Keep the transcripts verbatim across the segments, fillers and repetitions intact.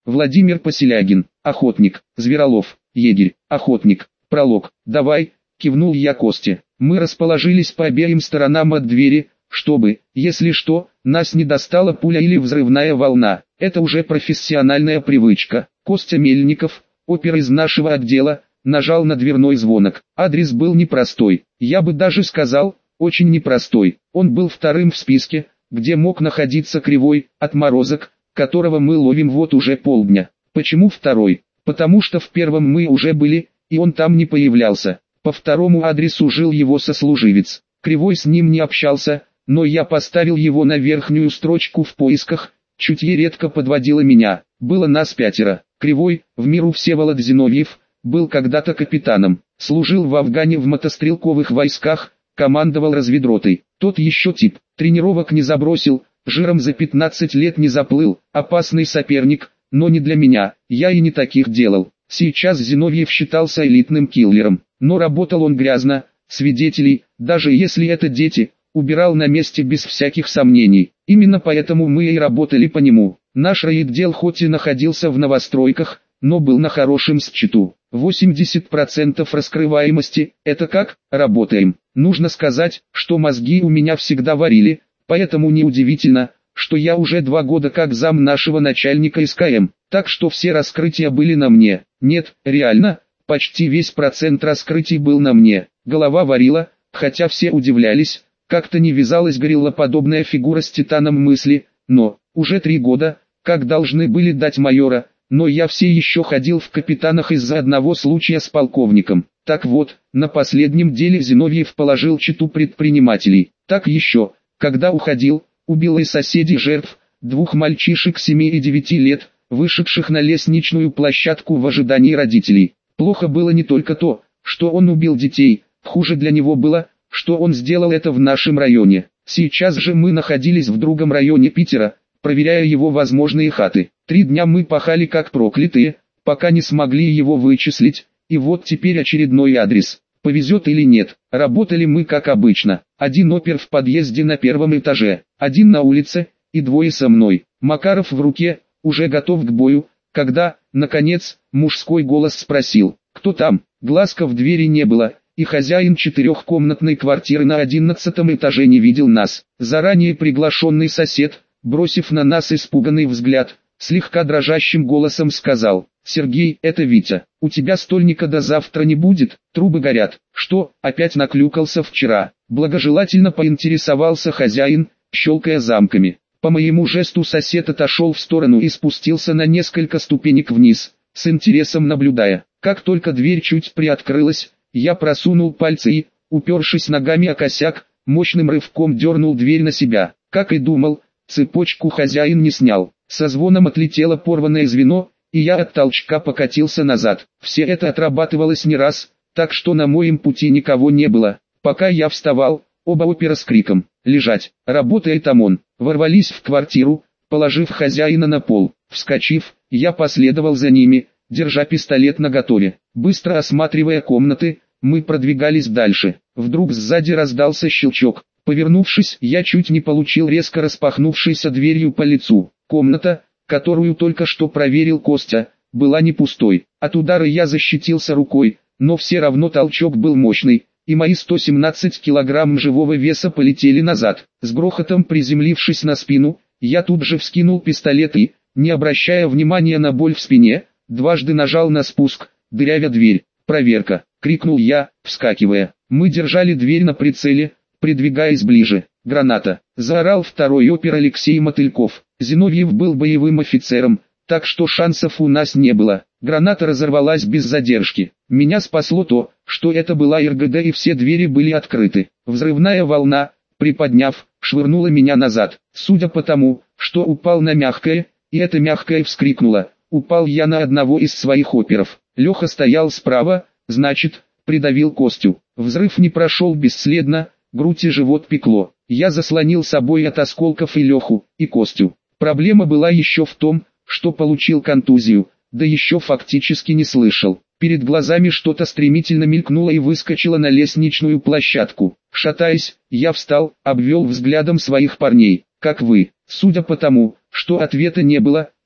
Владимир Поселягин, охотник, Зверолов, егерь, охотник, пролог. Давай, кивнул я Косте. Мы расположились по обеим сторонам от двери, чтобы, если что, нас не достала пуля или взрывная волна. Это уже профессиональная привычка. Костя Мельников, опер из нашего отдела, нажал на дверной звонок. Адрес был непростой, я бы даже сказал, очень непростой. Он был вторым в списке, где мог находиться Кривой, отморозок, которого мы ловим вот уже полдня. Почему второй? Потому что в первом мы уже были, и он там не появлялся. По второму адресу жил его сослуживец. Кривой с ним не общался, но я поставил его на верхнюю строчку в поисках. Чутье редко подводило меня. Было нас пятеро. Кривой, в миру Всеволод Зиновьев, был когда-то капитаном. Служил в Афгане в мотострелковых войсках, командовал разведротой. Тот еще тип, тренировок не забросил, жиром за пятнадцать лет не заплыл. Опасный соперник, но не для меня, я и не таких делал. Сейчас Зиновьев считался элитным киллером, но работал он грязно, свидетелей, даже если это дети, убирал на месте без всяких сомнений. Именно поэтому мы и работали по нему. Наш райотдел хоть и находился в новостройках, но был на хорошем счету. восемьдесят процентов раскрываемости, это как, работаем. Нужно сказать, что мозги у меня всегда варили, поэтому неудивительно, что я уже два года как зам нашего начальника СКМ, так что все раскрытия были на мне. Нет, реально, почти весь процент раскрытий был на мне. Голова варила, хотя все удивлялись, как-то не вязалась гориллоподобная фигура с титаном мысли, но, уже три года, как должны были дать майора, но я все еще ходил в капитанах из-за одного случая с полковником. Так вот, на последнем деле Зиновьев положил читу предпринимателей. Так еще, когда уходил, убил и соседей жертв, двух мальчишек семи и девяти лет, вышедших на лестничную площадку в ожидании родителей. Плохо было не только то, что он убил детей, хуже для него было, что он сделал это в нашем районе. Сейчас же мы находились в другом районе Питера, проверяя его возможные хаты. Три дня мы пахали как проклятые, пока не смогли его вычислить, и вот теперь очередной адрес. Повезет или нет, работали мы как обычно. Один опер в подъезде на первом этаже, один на улице, и двое со мной. Макаров в руке, уже готов к бою, когда, наконец, мужской голос спросил: «Кто там?» Глазка в двери не было, и хозяин четырехкомнатной квартиры на одиннадцатом этаже не видел нас. Заранее приглашенный сосед, бросив на нас испуганный взгляд, слегка дрожащим голосом сказал: «Сергей, это Витя, у тебя стольника до завтра не будет, трубы горят». «Что, опять наклюкался вчера?» Благожелательно поинтересовался хозяин, щелкая замками. По моему жесту сосед отошел в сторону и спустился на несколько ступенек вниз, с интересом наблюдая. Как только дверь чуть приоткрылась, я просунул пальцы и, упершись ногами о косяк, мощным рывком дернул дверь на себя. Как и думал, цепочку хозяин не снял. Со звоном отлетело порванное звено, и я от толчка покатился назад. Все это отрабатывалось не раз, так что на моем пути никого не было. Пока я вставал, оба опера с криком «Лежать!» «Работает ОМОН!» ворвались в квартиру, положив хозяина на пол. Вскочив, я последовал за ними, держа пистолет наготове. Быстро осматривая комнаты, мы продвигались дальше. Вдруг сзади раздался щелчок. Повернувшись, я чуть не получил резко распахнувшейся дверью по лицу. Комната, которую только что проверил Костя, была не пустой. От удара я защитился рукой, но все равно толчок был мощный, и мои сто семнадцать килограмм живого веса полетели назад. С грохотом приземлившись на спину, я тут же вскинул пистолет и, не обращая внимания на боль в спине, дважды нажал на спуск, дырявя дверь. «Проверка!» — крикнул я, вскакивая. Мы держали дверь на прицеле, придвигаясь ближе. «Граната!» — заорал второй опер Алексей Мотыльков. Зиновьев был боевым офицером, так что шансов у нас не было. Граната разорвалась без задержки. Меня спасло то, что это была РГД и все двери были открыты. Взрывная волна, приподняв, швырнула меня назад. Судя по тому, что упал на мягкое, и это мягкое вскрикнуло, упал я на одного из своих оперов. Леха стоял справа, значит, придавил Костю. Взрыв не прошел бесследно, грудь и живот пекло. Я заслонил собой от осколков и Леху, и Костю. Проблема была еще в том, что получил контузию, да еще фактически не слышал. Перед глазами что-то стремительно мелькнуло и выскочило на лестничную площадку. Шатаясь, я встал, обвел взглядом своих парней. «Как вы?» Судя по тому, что ответа не было,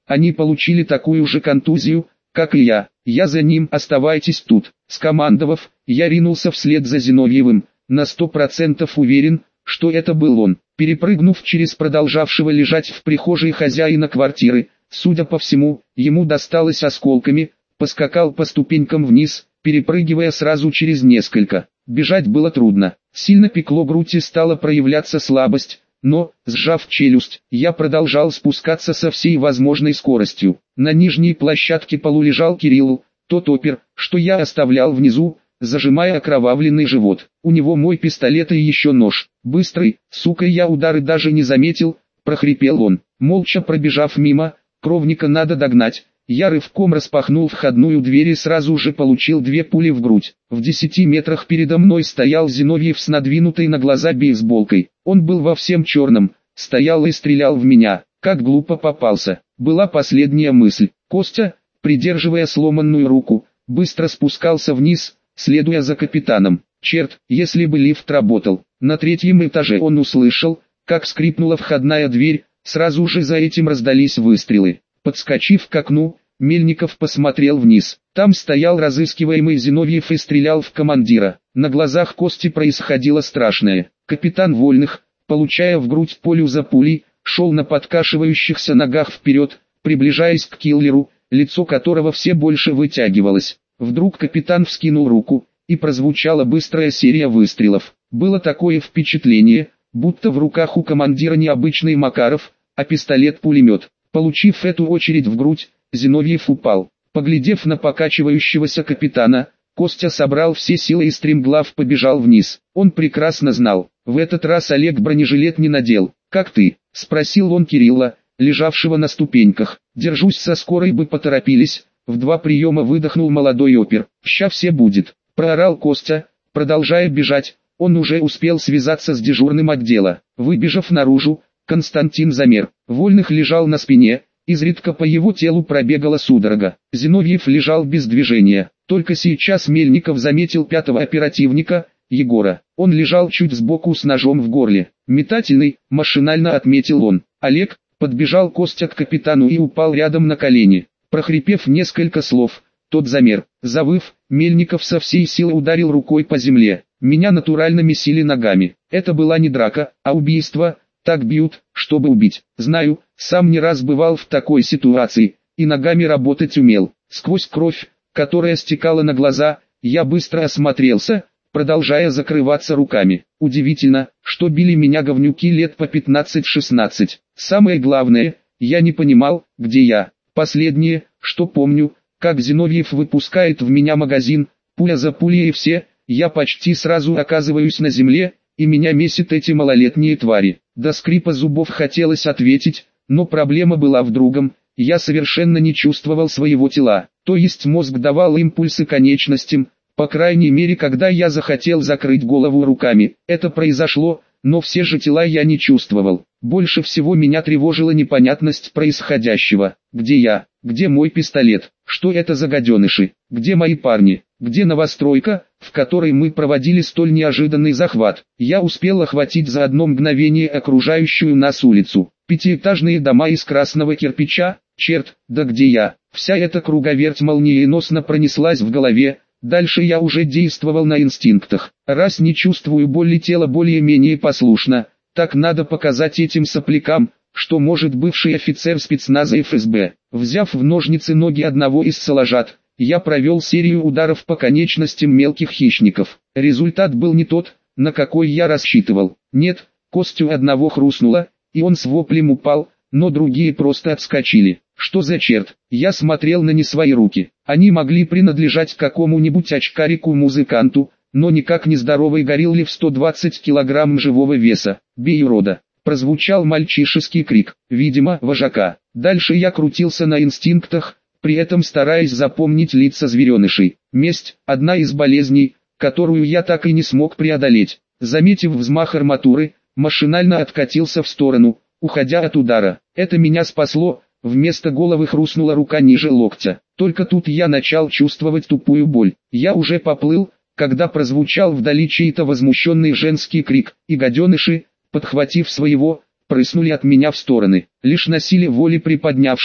Они получили такую же контузию, как и я. Я за ним, оставайтесь тут. Скомандовав, я ринулся вслед за Зиновьевым, на сто процентов уверен, что это был он. Перепрыгнув через продолжавшего лежать в прихожей хозяина квартиры, судя по всему, ему досталось осколками, поскакал по ступенькам вниз, перепрыгивая сразу через несколько. Бежать было трудно, сильно пекло грудь и стала проявляться слабость, но, сжав челюсть, я продолжал спускаться со всей возможной скоростью. На нижней площадке полу лежал Кирилл, тот опер, что я оставлял внизу, зажимая окровавленный живот. У него мой пистолет и еще нож. Быстрый, сука, я удары даже не заметил, прохрипел он. Молча пробежав мимо, кровника надо догнать. Я рывком распахнул входную дверь и сразу же получил две пули в грудь. В десяти метрах передо мной стоял Зиновьев с надвинутой на глаза бейсболкой. Он был во всем черном, стоял и стрелял в меня. Как глупо попался. Была последняя мысль. Костя, придерживая сломанную руку, быстро спускался вниз, следуя за капитаном. Черт, если бы лифт работал. На третьем этаже он услышал, как скрипнула входная дверь, сразу же за этим раздались выстрелы. Подскочив к окну, Мельников посмотрел вниз. Там стоял разыскиваемый Зиновьев и стрелял в командира. На глазах Кости происходило страшное. Капитан Вольных, получая в грудь пулю за пулей, шел на подкашивающихся ногах вперед, приближаясь к киллеру, лицо которого все больше вытягивалось. Вдруг капитан вскинул руку, и прозвучала быстрая серия выстрелов. Было такое впечатление, будто в руках у командира не обычный Макаров, а пистолет-пулемет. Получив эту очередь в грудь, Зиновьев упал. Поглядев на покачивающегося капитана, Костя собрал все силы и стремглав побежал вниз. Он прекрасно знал, в этот раз Олег бронежилет не надел. «Как ты?» – спросил он Кирилла, лежавшего на ступеньках. «Держусь, со скорой бы поторопились». В два приема выдохнул молодой опер. «Ща все будет», – проорал Костя, продолжая бежать. Он уже успел связаться с дежурным отдела. Выбежав наружу, Константин замер. Вольных лежал на спине, изредка по его телу пробегала судорога. Зиновьев лежал без движения. Только сейчас Мельников заметил пятого оперативника, Егора. Он лежал чуть сбоку с ножом в горле. «Метательный», машинально отметил он. Олег, подбежал Костя к капитану и упал рядом на колени. Прохрипев несколько слов, тот замер. Завыв, Мельников со всей силы ударил рукой по земле. Меня натурально месили ногами. Это была не драка, а убийство. Так бьют, чтобы убить. Знаю, сам не раз бывал в такой ситуации, и ногами работать умел. Сквозь кровь, которая стекала на глаза, я быстро осмотрелся, продолжая закрываться руками. Удивительно, что били меня говнюки лет по пятнадцать-шестнадцать. Самое главное, я не понимал, где я. Последнее, что помню, как Зиновьев выпускает в меня магазин, пуля за пулей и все, я почти сразу оказываюсь на земле, и меня месят эти малолетние твари. До скрипа зубов хотелось ответить, но проблема была в другом, я совершенно не чувствовал своего тела, то есть мозг давал импульсы конечностям, по крайней мере когда я захотел закрыть голову руками. Это произошло, но все же тела я не чувствовал. Больше всего меня тревожила непонятность происходящего. Где я? Где мой пистолет? Что это за гаденыши? Где мои парни? Где новостройка, в которой мы проводили столь неожиданный захват? Я успел охватить за одно мгновение окружающую нас улицу. Пятиэтажные дома из красного кирпича? Черт, да где я? Вся эта круговерть молниеносно пронеслась в голове. Дальше я уже действовал на инстинктах. Раз не чувствую боли, тело более-менее послушно, так надо показать этим соплякам, что может бывший офицер спецназа эф эс бэ. Взяв в ножницы ноги одного из соложат, я провел серию ударов по конечностям мелких хищников. Результат был не тот, на какой я рассчитывал. Нет, костью одного хрустнуло, и он с воплем упал, но другие просто отскочили. Что за черт? Я смотрел на не свои руки. Они могли принадлежать какому-нибудь очкарику-музыканту, но никак не здоровой горилле в сто двадцать килограмм живого веса. «Бей, урода!» Прозвучал мальчишеский крик, видимо, вожака. Дальше я крутился на инстинктах, при этом стараясь запомнить лица зверенышей. Месть – одна из болезней, которую я так и не смог преодолеть. Заметив взмах арматуры, машинально откатился в сторону, уходя от удара. Это меня спасло. Вместо головы хрустнула рука ниже локтя. Только тут я начал чувствовать тупую боль. Я уже поплыл, когда прозвучал вдали чей-то возмущенный женский крик, и гаденыши, подхватив своего, прыснули от меня в стороны. Лишь на силе воли приподнявшись,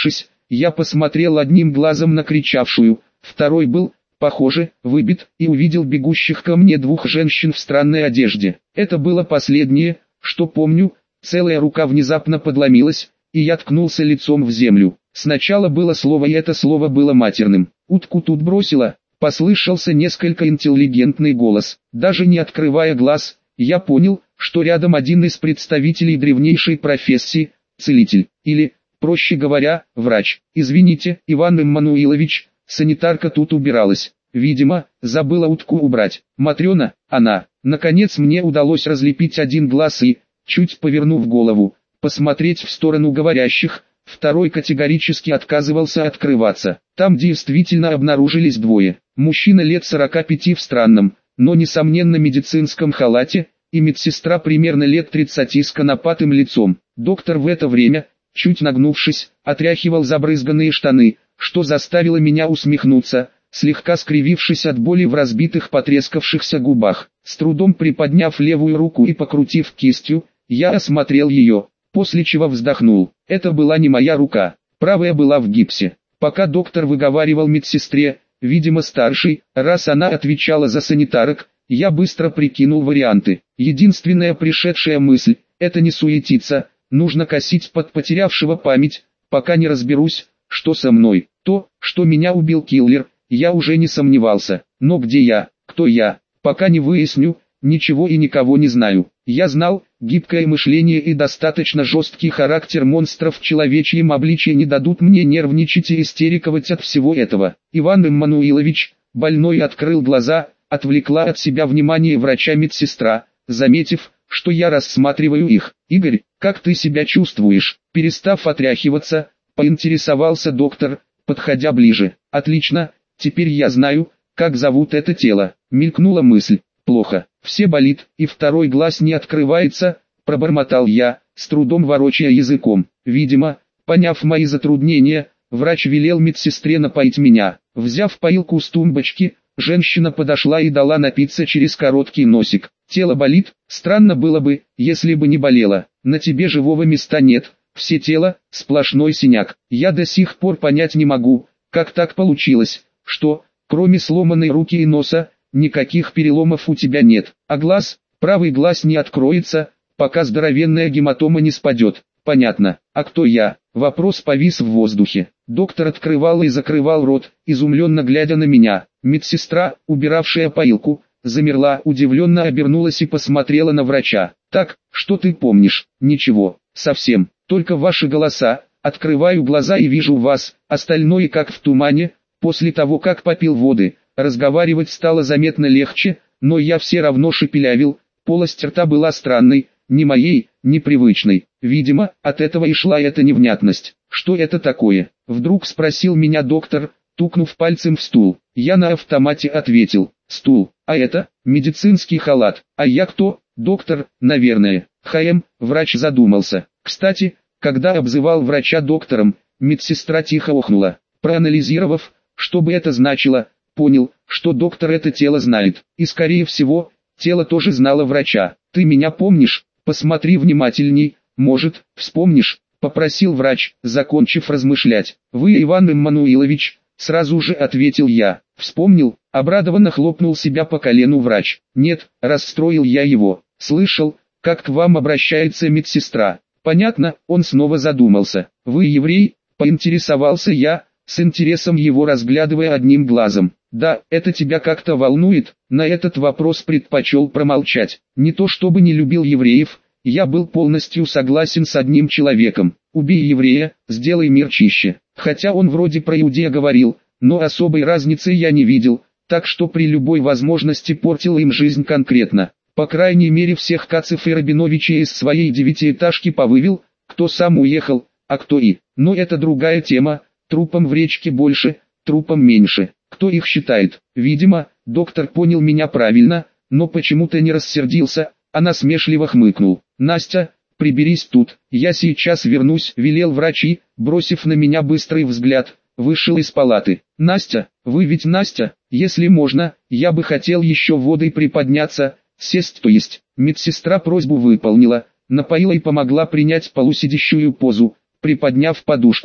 Я посмотрел одним глазом на кричавшую, второй был, похоже, выбит, и увидел бегущих ко мне двух женщин в странной одежде. Это было последнее, что помню. Целая рука внезапно подломилась, и я ткнулся лицом в землю. Сначала было слово, и это слово было матерным. «Утку тут бросила», — послышался несколько интеллигентный голос. Даже не открывая глаз, я понял, что рядом один из представителей древнейшей профессии — целитель, или, проще говоря, врач. «Извините, Иван Иммануилович, санитарка тут убиралась. Видимо, забыла утку убрать. Матрена, она». Наконец мне удалось разлепить один глаз и, чуть повернув голову, посмотреть в сторону говорящих, второй категорически отказывался открываться. Там действительно обнаружились двое. Мужчина лет сорока пяти в странном, но несомненно медицинском халате, и медсестра примерно лет тридцати с конопатым лицом. Доктор в это время, чуть нагнувшись, отряхивал забрызганные штаны, что заставило меня усмехнуться, слегка скривившись от боли в разбитых потрескавшихся губах. С трудом приподняв левую руку и покрутив кистью, я осмотрел ее, после чего вздохнул. Это была не моя рука, правая была в гипсе. Пока доктор выговаривал медсестре, видимо старшей, раз она отвечала за санитарок, я быстро прикинул варианты. Единственная пришедшая мысль – это не суетиться, нужно косить под потерявшего память, пока не разберусь, что со мной. То, что меня убил киллер, я уже не сомневался, но где я, кто я, пока не выясню, ничего и никого не знаю. Я знал, гибкое мышление и достаточно жесткий характер монстров в человечьем обличье не дадут мне нервничать и истериковать от всего этого. Иван Иммануилович, больной, открыл глаза, отвлекла от себя внимание врача-медсестра, заметив, что я рассматриваю их. «Игорь, как ты себя чувствуешь?» Перестав отряхиваться, поинтересовался доктор, подходя ближе. «Отлично, теперь я знаю, как зовут это тело». Мелькнула мысль. «Плохо, все болит, и второй глаз не открывается», пробормотал я, с трудом ворочая языком. Видимо, поняв мои затруднения, врач велел медсестре напоить меня. Взяв поилку с тумбочки, женщина подошла и дала напиться через короткий носик. «Тело болит? Странно было бы, если бы не болело. На тебе живого места нет, все тело – сплошной синяк. Я до сих пор понять не могу, как так получилось, что, кроме сломанной руки и носа, никаких переломов у тебя нет, а глаз, правый глаз не откроется, пока здоровенная гематома не спадет». «Понятно, а кто я?» Вопрос повис в воздухе. Доктор открывал и закрывал рот, изумленно глядя на меня. Медсестра, убиравшая поилку, замерла, удивленно обернулась и посмотрела на врача. «Так, что ты помнишь?» «Ничего, совсем, только ваши голоса. Открываю глаза и вижу вас, остальное как в тумане». После того, как попил воды, разговаривать стало заметно легче, но я все равно шепелявил, полость рта была странной, не моей, непривычной. Видимо, от этого и шла эта невнятность. «Что это такое?» — вдруг спросил меня доктор, тукнув пальцем в стул. Я на автомате ответил: «Стул, а это, медицинский халат, а я кто?» «Доктор, наверное». «Хм», врач задумался. Кстати, когда обзывал врача доктором, медсестра тихо охнула. Проанализировав, что бы это значило, понял, что доктор это тело знает, и скорее всего, тело тоже знало врача. «Ты меня помнишь? Посмотри внимательней, может, вспомнишь», — попросил врач, закончив размышлять. «Вы, Иван Иммануилович», — сразу же ответил я. «Вспомнил», — обрадованно хлопнул себя по колену врач. «Нет», — расстроил я его. «Слышал, как к вам обращается медсестра». «Понятно», — он снова задумался. «Вы еврей?» — поинтересовался я, с интересом его разглядывая одним глазом. «Да, это тебя как-то волнует?» На этот вопрос предпочел промолчать. Не то чтобы не любил евреев, я был полностью согласен с одним человеком. Убей еврея, сделай мир чище. Хотя он вроде про иудея говорил, но особой разницы я не видел, так что при любой возможности портил им жизнь конкретно. По крайней мере всех Кацев и Рабиновичей из своей девятиэтажки повывел, кто сам уехал, а кто и. Но это другая тема, трупом в речке больше, трупом меньше. Кто их считает? Видимо, доктор понял меня правильно, но почему-то не рассердился, а насмешливо хмыкнул. «Настя, приберись тут, я сейчас вернусь», — велел врач и, бросив на меня быстрый взгляд, вышел из палаты. «Настя, вы ведь Настя? Если можно, я бы хотел еще водой приподняться, сесть то есть». Медсестра просьбу выполнила, напоила и помогла принять полусидящую позу, приподняв подушку.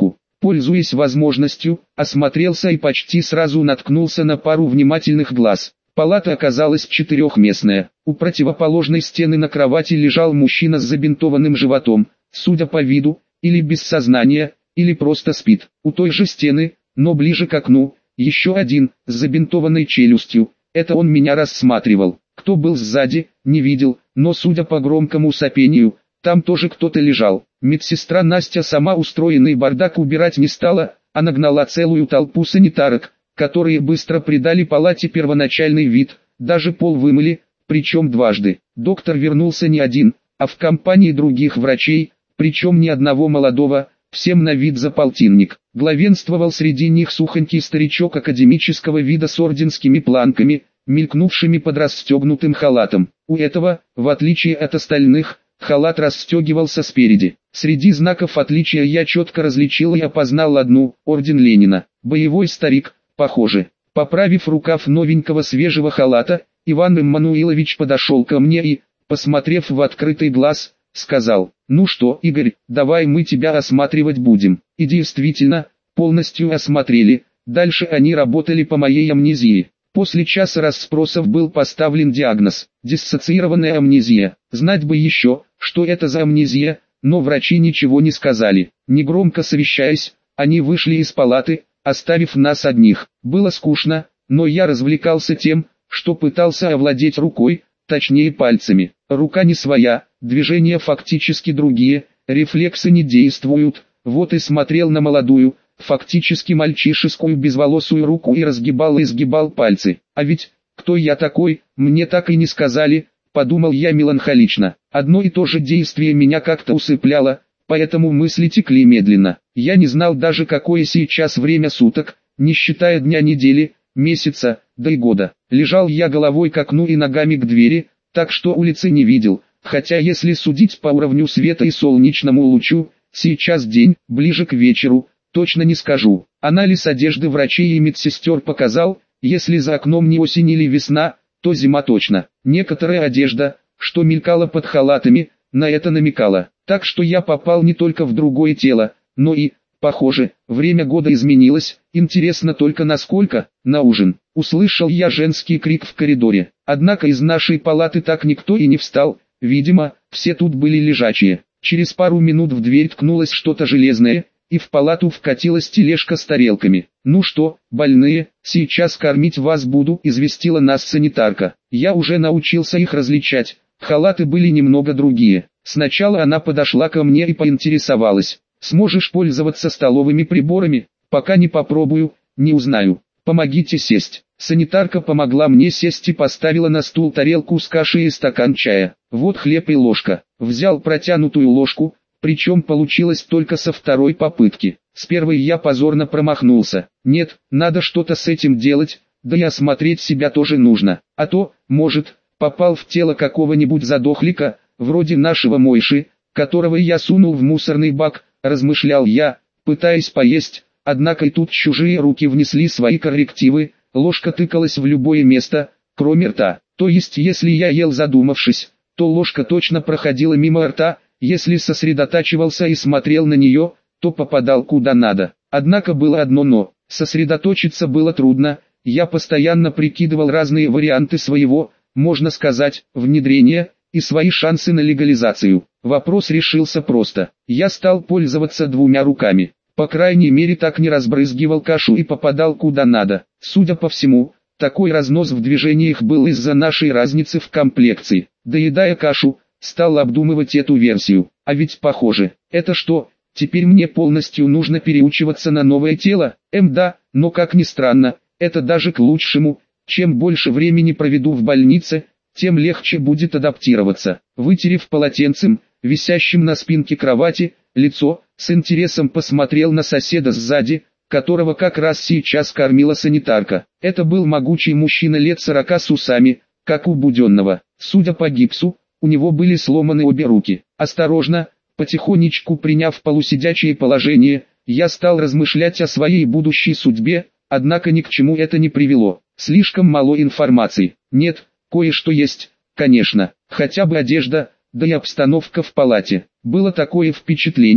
Пользуясь возможностью, осмотрелся и почти сразу наткнулся на пару внимательных глаз. Палата оказалась четырехместная. У противоположной стены на кровати лежал мужчина с забинтованным животом, судя по виду, или без сознания, или просто спит. У той же стены, но ближе к окну, еще один, с забинтованной челюстью. Это он меня рассматривал. Кто был сзади, не видел, но судя по громкому сопению, там тоже кто-то лежал. Медсестра Настя сама устроенный бардак убирать не стала, а нагнала целую толпу санитарок, которые быстро придали палате первоначальный вид, даже пол вымыли, причем дважды. Доктор вернулся не один, а в компании других врачей, причем ни одного молодого, всем на вид за полтинник. Главенствовал среди них сухонький старичок академического вида с орденскими планками, мелькнувшими под расстегнутым халатом. У этого, в отличие от остальных, халат расстегивался спереди. Среди знаков отличия я четко различил и опознал одну, орден Ленина. Боевой старик, похоже. Поправив рукав новенького свежего халата, Иван Иммануилович подошел ко мне и, посмотрев в открытый глаз, сказал: «Ну что, Игорь, давай мы тебя осматривать будем». И действительно, полностью осмотрели. Дальше они работали по моей амнезии. После часа расспросов был поставлен диагноз – диссоциированная амнезия. Знать бы еще, что это за амнезия, но врачи ничего не сказали. Негромко совещаясь, они вышли из палаты, оставив нас одних. Было скучно, но я развлекался тем, что пытался овладеть рукой, точнее пальцами. Рука не своя, движения фактически другие, рефлексы не действуют. Вот и смотрел на молодую, фактически мальчишескую безволосую руку и разгибал и изгибал пальцы. А ведь, кто я такой, мне так и не сказали, подумал я меланхолично. Одно и то же действие меня как-то усыпляло, поэтому мысли текли медленно. Я не знал даже, какое сейчас время суток, не считая дня недели, месяца, да и года. Лежал я головой к окну и ногами к двери, так что улицы не видел, хотя если судить по уровню света и солнечному лучу, сейчас день, ближе к вечеру, точно не скажу. Анализ одежды врачей и медсестер показал, если за окном не осень или весна, то зима точно. Некоторая одежда, что мелькала под халатами, на это намекала. Так что я попал не только в другое тело, но и, похоже, время года изменилось. Интересно только насколько. На ужин. Услышал я женский крик в коридоре. Однако из нашей палаты так никто и не встал. Видимо, все тут были лежачие. Через пару минут в дверь ткнулось что-то железное, и в палату вкатилась тележка с тарелками. «Ну что, больные, сейчас кормить вас буду», — известила нас санитарка. Я уже научился их различать, халаты были немного другие. Сначала она подошла ко мне и поинтересовалась: «Сможешь пользоваться столовыми приборами?» «Пока не попробую, не узнаю. Помогите сесть». Санитарка помогла мне сесть и поставила на стул тарелку с кашей и стакан чая. «Вот хлеб и ложка». Взял протянутую ложку, причем получилось только со второй попытки. С первой я позорно промахнулся. Нет, надо что-то с этим делать, да и осмотреть себя тоже нужно. А то, может, попал в тело какого-нибудь задохлика, вроде нашего Мойши, которого я сунул в мусорный бак, размышлял я, пытаясь поесть, однако и тут чужие руки внесли свои коррективы, ложка тыкалась в любое место, кроме рта. То есть если я ел задумавшись, то ложка точно проходила мимо рта, если сосредотачивался и смотрел на нее, то попадал куда надо. Однако было одно но, сосредоточиться было трудно, я постоянно прикидывал разные варианты своего, можно сказать, внедрения, и свои шансы на легализацию. Вопрос решился просто, я стал пользоваться двумя руками. По крайней мере так не разбрызгивал кашу и попадал куда надо. Судя по всему, такой разнос в движениях был из-за нашей разницы в комплекции. Доедая кашу, стал обдумывать эту версию. А ведь похоже, это что, теперь мне полностью нужно переучиваться на новое тело? Эм да, но как ни странно, это даже к лучшему. Чем больше времени проведу в больнице, тем легче будет адаптироваться. Вытерев полотенцем, висящим на спинке кровати, лицо, с интересом посмотрел на соседа сзади, которого как раз сейчас кормила санитарка. Это был могучий мужчина лет сорока с усами, как у Буденного. Судя по гипсу, у него были сломаны обе руки. Осторожно, потихонечку приняв полусидячее положение, я стал размышлять о своей будущей судьбе, однако ни к чему это не привело. Слишком мало информации. Нет, кое-что есть, конечно, хотя бы одежда, да и обстановка в палате. Было такое впечатление,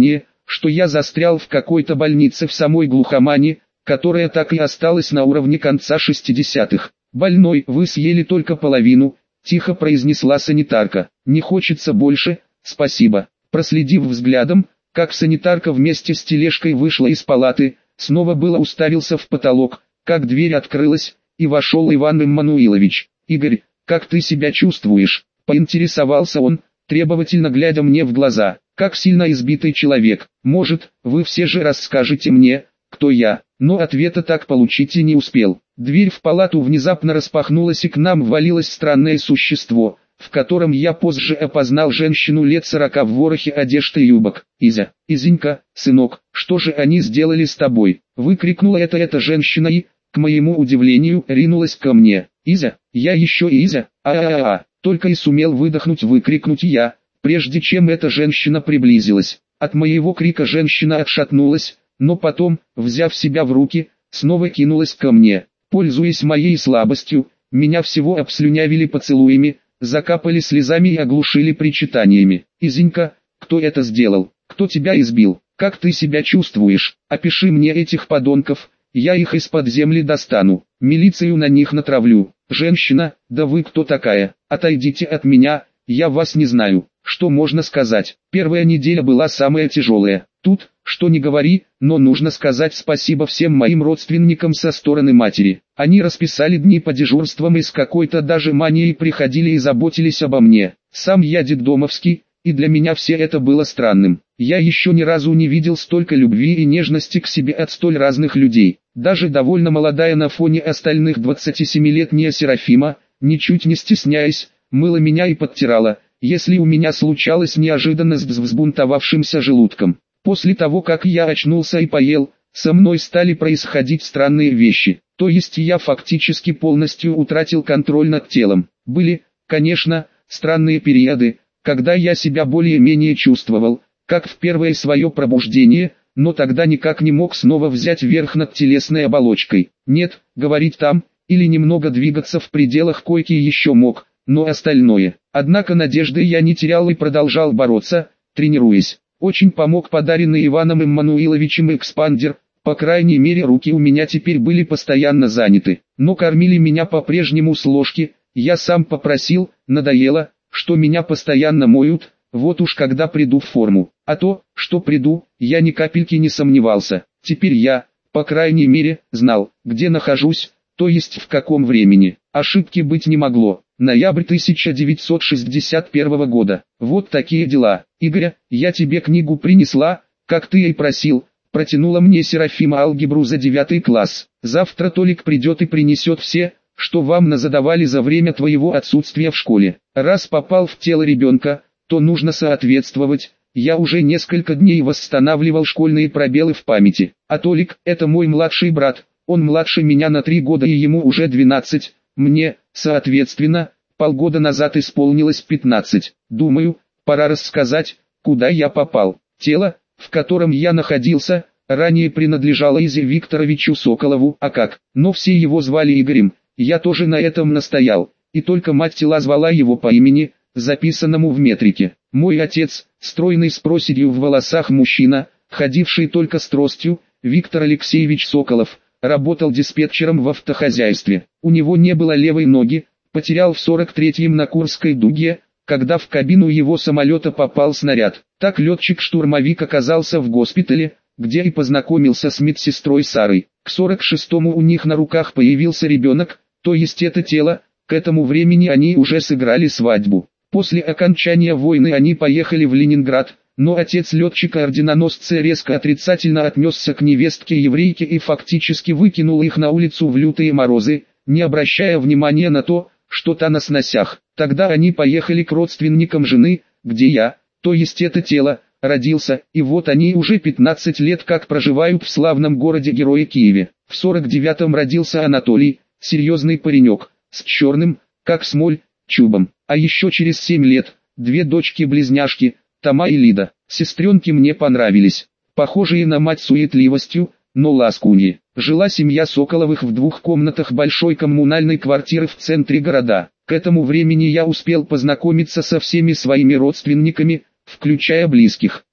что я застрял в какой-то больнице в самой глухомане, которая так и осталась на уровне конца шестидесятых. «Больной, вы съели только половину», – тихо произнесла санитарка. «Не хочется больше, спасибо». Проследив взглядом, как санитарка вместе с тележкой вышла из палаты, снова было уставился в потолок, как дверь открылась, и вошел Иван Эммануилович. «Игорь, как ты себя чувствуешь?» – поинтересовался он, требовательно глядя мне в глаза. «Как сильно избитый человек. Может, вы все же расскажете мне, кто я?» Но ответа так получить и не успел. Дверь в палату внезапно распахнулась, и к нам ввалилось странное существо, в котором я позже опознал женщину лет сорока в ворохе одежды и юбок. «Изя, Изенька, сынок, что же они сделали с тобой?» — выкрикнула это эта женщина и, к моему удивлению, ринулась ко мне. «Изя, я еще и Изя, а-а-а!» — только и сумел выдохнуть выкрикнуть я, прежде чем эта женщина приблизилась. От моего крика женщина отшатнулась, но потом, взяв себя в руки, снова кинулась ко мне. Пользуясь моей слабостью, меня всего обслюнявили поцелуями, закапали слезами и оглушили причитаниями. «Изенька, кто это сделал? Кто тебя избил? Как ты себя чувствуешь? Опиши мне этих подонков, я их из-под земли достану, милицию на них натравлю». «Женщина, да вы кто такая? Отойдите от меня, я вас не знаю». Что можно сказать? Первая неделя была самая тяжелая. Тут, что ни говори, но нужно сказать спасибо всем моим родственникам со стороны матери. Они расписали дни по дежурствам и с какой-то даже манией приходили и заботились обо мне. Сам я детдомовский, и для меня все это было странным. Я еще ни разу не видел столько любви и нежности к себе от столь разных людей. Даже довольно молодая на фоне остальных двадцатисемилетняя Серафима, ничуть не стесняясь, мыла меня и подтирала, если у меня случалось неожиданно с взбунтовавшимся желудком. После того, как я очнулся и поел, со мной стали происходить странные вещи. То есть я фактически полностью утратил контроль над телом. Были, конечно, странные периоды, когда я себя более-менее чувствовал, как в первое свое пробуждение, но тогда никак не мог снова взять верх над телесной оболочкой. Нет, говорить там, или немного двигаться в пределах койки еще мог, но остальное. Однако надежды я не терял и продолжал бороться, тренируясь. Очень помог подаренный Иваном Эммануиловичем экспандер, по крайней мере руки у меня теперь были постоянно заняты. Но кормили меня по-прежнему с ложки, я сам попросил, надоело, что меня постоянно моют, вот уж когда приду в форму. А то, что приду, я ни капельки не сомневался. Теперь я, по крайней мере, знал, где нахожусь, то есть в каком времени. Ошибки быть не могло. Ноябрь тысяча девятьсот шестьдесят первого года. Вот такие дела. Игоря, я тебе книгу принесла, как ты и просил. Протянула мне Серафима алгебру за девятый класс. Завтра Толик придет и принесет все, что вам назадавали за время твоего отсутствия в школе. Раз попал в тело ребенка, то нужно соответствовать. Я уже несколько дней восстанавливал школьные пробелы в памяти. А Толик – это мой младший брат. Он младше меня на три года и ему уже двенадцать. Мне, соответственно, полгода назад исполнилось пятнадцать. Думаю, пора рассказать, куда я попал. Тело, в котором я находился, ранее принадлежало Изе Викторовичу Соколову, а как, но все его звали Игорем, я тоже на этом настоял, и только мать тела звала его по имени, записанному в метрике. Мой отец, стройный с проседью в волосах мужчина, ходивший только с тростью, Виктор Алексеевич Соколов, работал диспетчером в автохозяйстве. У него не было левой ноги, потерял в сорок третьем на Курской дуге, когда в кабину его самолета попал снаряд. Так летчик-штурмовик оказался в госпитале, где и познакомился с медсестрой Сарой. К сорок шестому у них на руках появился ребенок, то есть это тело, к этому времени они уже сыграли свадьбу. После окончания войны они поехали в Ленинград, но отец летчика-орденоносца резко отрицательно отнесся к невестке-еврейке и фактически выкинул их на улицу в лютые морозы, не обращая внимания на то, что та на сносях. Тогда они поехали к родственникам жены, где я, то есть это тело, родился, и вот они уже пятнадцать лет как проживают в славном городе-герое Киеве. В сорок девятом родился Анатолий, серьезный паренек, с черным, как смоль, чубом. А еще через семь лет, две дочки-близняшки, Тома и Лида. Сестренки мне понравились, похожие на мать суетливостью, но ласкуньи. Жила семья Соколовых в двух комнатах большой коммунальной квартиры в центре города. К этому времени я успел познакомиться со всеми своими родственниками, включая близких.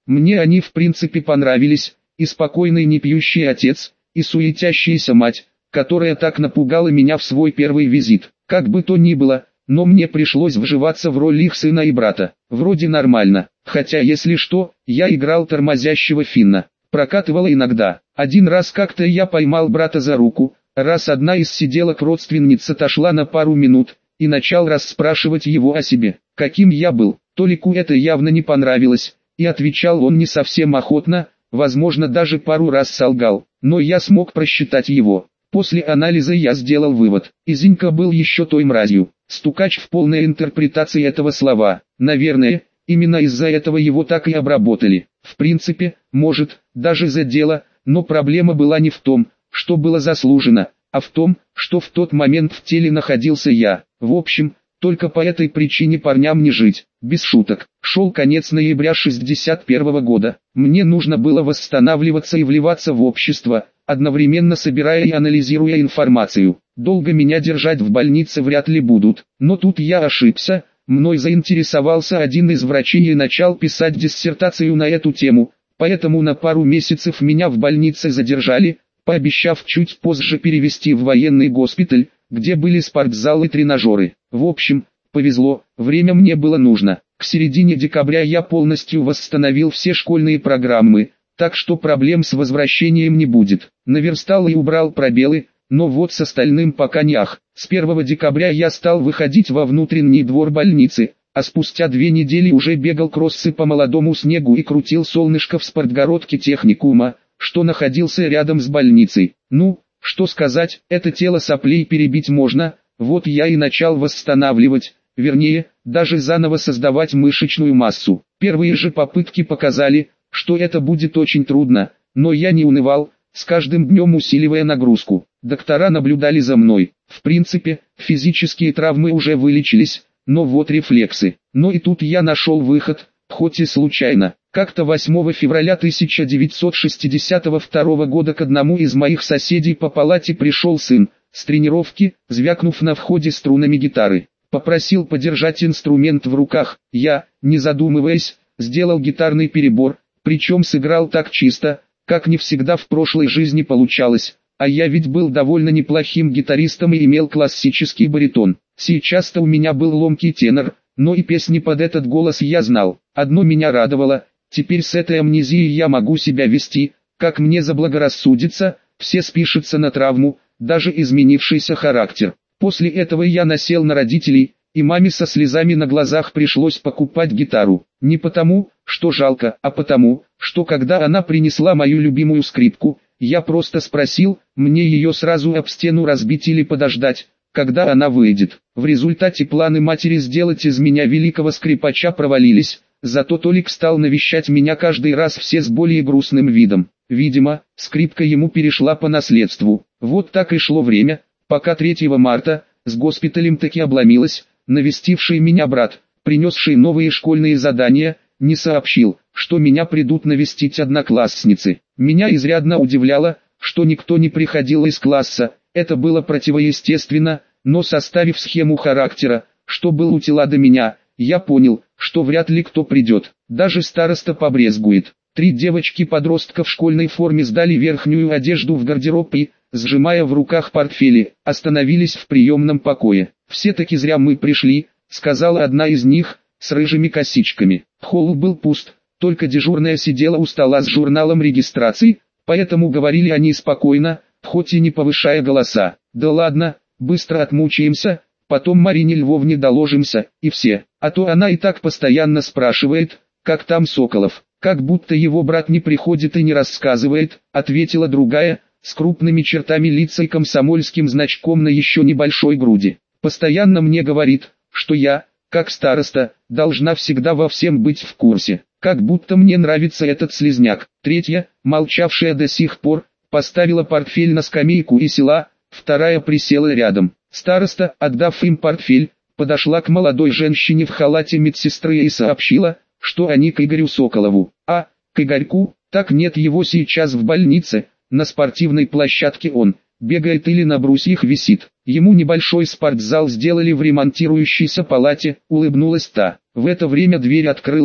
Мне они в принципе понравились, и спокойный непьющий отец, и суетящаяся мать, которая так напугала меня в свой первый визит. Как бы то ни было, но мне пришлось вживаться в роль их сына и брата. Вроде нормально, хотя если что, я играл тормозящего Финна. Прокатывало иногда. Один раз как-то я поймал брата за руку, раз одна из сиделок родственниц отошла на пару минут, и начал расспрашивать его о себе, каким я был. Толику это явно не понравилось, и отвечал он не совсем охотно, возможно даже пару раз солгал, но я смог просчитать его. После анализа я сделал вывод, и Зинька был еще той мразью. Стукач в полной интерпретации этого слова. Наверное, именно из-за этого его так и обработали. В принципе, может, даже за дело, но проблема была не в том, что было заслужено, а в том, что в тот момент в теле находился я. В общем, только по этой причине парням не жить. Без шуток. Шел конец ноября шестьдесят первого года. Мне нужно было восстанавливаться и вливаться в общество, одновременно собирая и анализируя информацию. Долго меня держать в больнице вряд ли будут, но тут я ошибся. Мной заинтересовался один из врачей и начал писать диссертацию на эту тему, поэтому на пару месяцев меня в больнице задержали, пообещав чуть позже перевести в военный госпиталь, где были спортзал и тренажеры. В общем, повезло, время мне было нужно. К середине декабря я полностью восстановил все школьные программы, так что проблем с возвращением не будет. Наверстал и убрал пробелы, но вот с остальным пока не ах. С первого декабря я стал выходить во внутренний двор больницы, а спустя две недели уже бегал кроссы по молодому снегу и крутил солнышко в спортгородке техникума, что находился рядом с больницей. Ну, что сказать, это тело соплей перебить можно, вот я и начал восстанавливать, вернее, даже заново создавать мышечную массу. Первые же попытки показали, что это будет очень трудно, но я не унывал, с каждым днем усиливая нагрузку. Доктора наблюдали за мной. В принципе, физические травмы уже вылечились, но вот рефлексы. Но и тут я нашел выход, хоть и случайно. Как-то восьмого февраля тысяча девятьсот шестьдесят второго года к одному из моих соседей по палате пришел сын, с тренировки, звякнув на входе струнами гитары. Попросил подержать инструмент в руках. Я, не задумываясь, сделал гитарный перебор, причем сыграл так чисто, как не всегда в прошлой жизни получалось. А я ведь был довольно неплохим гитаристом и имел классический баритон. Сейчас-то у меня был ломкий тенор, но и песни под этот голос я знал. Одно меня радовало, теперь с этой амнезией я могу себя вести, как мне заблагорассудится, все спишется на травму, даже изменившийся характер. После этого я насел на родителей, и маме со слезами на глазах пришлось покупать гитару. Не потому, что жалко, а потому, что когда она принесла мою любимую скрипку, я просто спросил, мне ее сразу об стену разбить или подождать, когда она выйдет. В результате планы матери сделать из меня великого скрипача провалились, зато Толик стал навещать меня каждый раз все с более грустным видом. Видимо, скрипка ему перешла по наследству. Вот так и шло время, пока третьего марта, с госпиталем таки обломилось, навестивший меня брат, принесший новые школьные задания, не сообщил, что меня придут навестить одноклассницы. Меня изрядно удивляло, что никто не приходил из класса, это было противоестественно, но составив схему характера, что был у тела до меня, я понял, что вряд ли кто придет, даже староста побрезгует. Три девочки-подростка в школьной форме сдали верхнюю одежду в гардероб и, сжимая в руках портфели, остановились в приемном покое. «Все-таки зря мы пришли», — сказала одна из них, с рыжими косичками. Холл был пуст, только дежурная сидела у стола с журналом регистрации, поэтому говорили они спокойно, хоть и не повышая голоса. «Да ладно, быстро отмучаемся, потом Марине Львовне доложимся, и все. А то она и так постоянно спрашивает, как там Соколов, как будто его брат не приходит и не рассказывает», — ответила другая, с крупными чертами лица и комсомольским значком на еще небольшой груди. «Постоянно мне говорит, что я, как староста, должна всегда во всем быть в курсе, как будто мне нравится этот слизняк». Третья, молчавшая до сих пор, поставила портфель на скамейку и села, вторая присела рядом. Староста, отдав им портфель, подошла к молодой женщине в халате медсестры и сообщила, что они к Игорю Соколову. «А, к Игорьку, так нет его сейчас в больнице, на спортивной площадке он бегает или на брусьях висит. Ему небольшой спортзал сделали в ремонтирующейся палате», — улыбнулась та. В это время дверь открылась,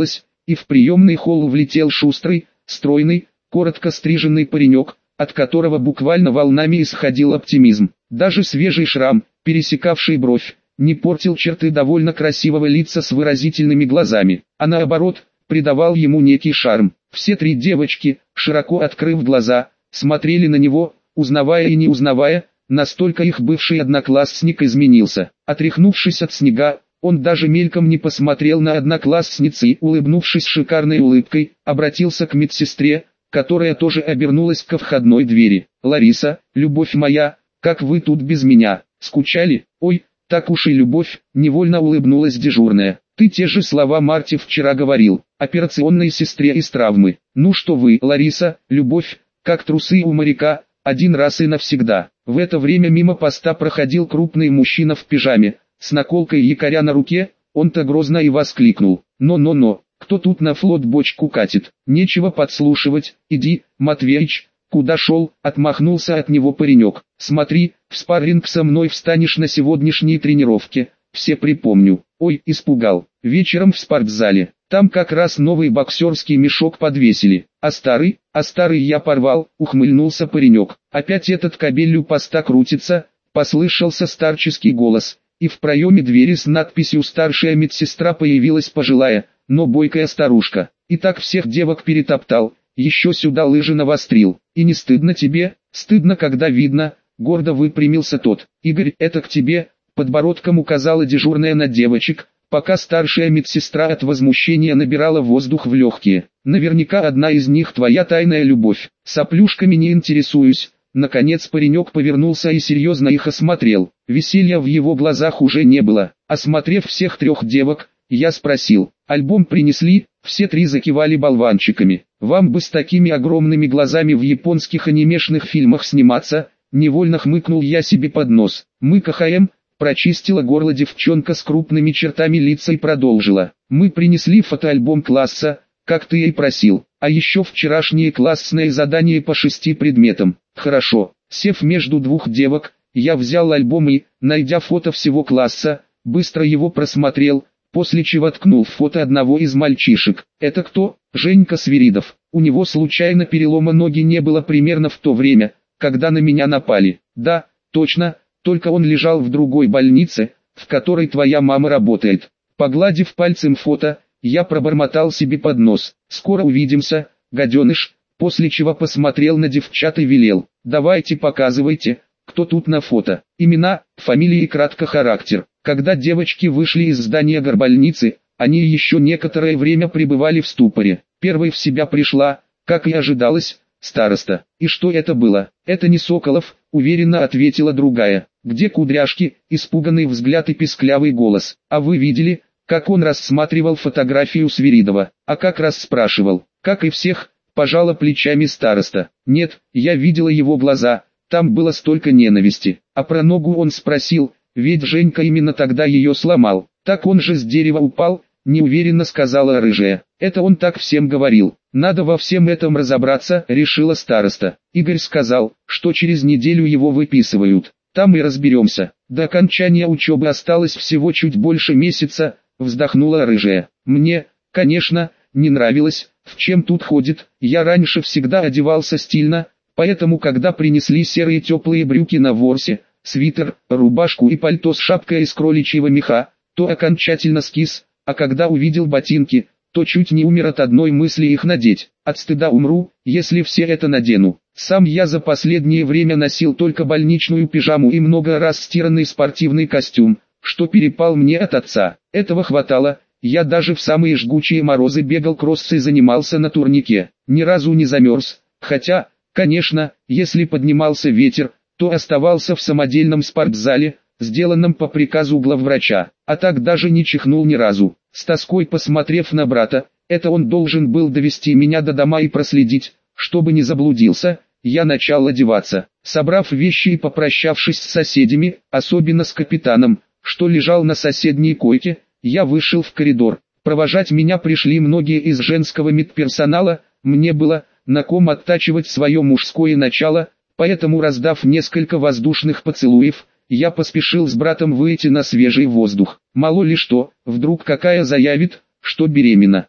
и в приемный холл влетел шустрый, стройный, коротко стриженный паренек, от которого буквально волнами исходил оптимизм. Даже свежий шрам, пересекавший бровь, не портил черты довольно красивого лица с выразительными глазами, а наоборот, придавал ему некий шарм. Все три девочки, широко открыв глаза, смотрели на него, узнавая и не узнавая, настолько их бывший одноклассник изменился. Отряхнувшись от снега, он даже мельком не посмотрел на одноклассниц и, улыбнувшись шикарной улыбкой, обратился к медсестре, которая тоже обернулась ко входной двери. «Лариса, любовь моя, как вы тут без меня? Скучали?» «Ой, так уж и любовь», — невольно улыбнулась дежурная. «Ты те же слова Марти вчера говорил, операционной сестре из травмы. Ну что вы, Лариса, любовь, как трусы у моряка, один раз и навсегда». В это время мимо поста проходил крупный мужчина в пижаме, с наколкой якоря на руке. Он-то грозно и воскликнул: «Но-но-но, кто тут на флот бочку катит? Нечего подслушивать, иди, Матвеич». «Куда шел?» — отмахнулся от него паренек. «Смотри, в спарринг со мной встанешь на сегодняшней тренировке, все припомню». «Ой, испугал. Вечером в спортзале. Там как раз новый боксерский мешок подвесили. А старый, а старый я порвал», — ухмыльнулся паренек. «Опять этот кобель у поста крутится», — послышался старческий голос, и в проеме двери с надписью «Старшая медсестра» появилась пожилая, но бойкая старушка. «И так всех девок перетоптал, еще сюда лыжи навострил. И не стыдно тебе?» «Стыдно, когда видно», — гордо выпрямился тот. «Игорь, это к тебе», — подбородком указала дежурная на девочек, пока старшая медсестра от возмущения набирала воздух в легкие. «Наверняка одна из них твоя тайная любовь. Соплюшками не интересуюсь». Наконец паренек повернулся и серьезно их осмотрел. Веселья в его глазах уже не было. Осмотрев всех трех девок, я спросил: «Альбом принесли?» Все три закивали болванчиками. «Вам бы с такими огромными глазами в японских анимешных фильмах сниматься», невольно хмыкнул я себе под нос. «Мы КХМ», прочистила горло девчонка с крупными чертами лица и продолжила: «Мы принесли фотоальбом класса, как ты и просил, а еще вчерашнее классное задание по шести предметам». «Хорошо». Сев между двух девок, я взял альбом и, найдя фото всего класса, быстро его просмотрел, после чего ткнул в фото одного из мальчишек. «Это кто?» «Женька Свиридов. У него случайно перелома ноги не было примерно в то время, когда на меня напали». «Да, точно, только он лежал в другой больнице, в которой твоя мама работает». Погладив пальцем фото, я пробормотал себе под нос: «Скоро увидимся, гаденыш», после чего посмотрел на девчат и велел: «Давайте показывайте, кто тут на фото». Имена, фамилии и кратко характер. Когда девочки вышли из здания горбольницы, они еще некоторое время пребывали в ступоре. Первой в себя пришла, как и ожидалось, староста. «И что это было?» «Это не Соколов», уверенно ответила другая. «Где кудряшки?» Испуганный взгляд и писклявый голос. «А вы видели, как он рассматривал фотографию Свиридова?» «А как раз спрашивал?» «Как и всех», пожала плечами староста. «Нет, я видела его глаза, там было столько ненависти». «А про ногу он спросил, ведь Женька именно тогда ее сломал». «Так он же с дерева упал», неуверенно сказала рыжая. «Это он так всем говорил». «Надо во всем этом разобраться», решила староста. Игорь сказал, что через неделю его выписывают. Там и разберемся. До окончания учебы осталось всего чуть больше месяца, вздохнула рыжая. «Мне, конечно, не нравилось, в чем тут ходит. Я раньше всегда одевался стильно, поэтому когда принесли серые теплые брюки на ворсе, свитер, рубашку и пальто с шапкой из кроличьего меха, то окончательно скис, а когда увидел ботинки, то чуть не умер от одной мысли их надеть. От стыда умру, если все это надену. Сам я за последнее время носил только больничную пижаму и много раз стиранный спортивный костюм, что перепал мне от отца. Этого хватало. Я даже в самые жгучие морозы бегал кроссы и занимался на турнике. Ни разу не замерз, хотя, конечно, если поднимался ветер, то оставался в самодельном спортзале, сделанном по приказу главврача, а так даже не чихнул ни разу. С тоской посмотрев на брата, это он должен был довести меня до дома и проследить, чтобы не заблудился, я начал одеваться. Собрав вещи и попрощавшись с соседями, особенно с капитаном, что лежал на соседней койке, я вышел в коридор. Провожать меня пришли многие из женского медперсонала, мне было на ком оттачивать свое мужское начало, поэтому, раздав несколько воздушных поцелуев, я поспешил с братом выйти на свежий воздух. Мало ли что, вдруг какая заявит, что беременна.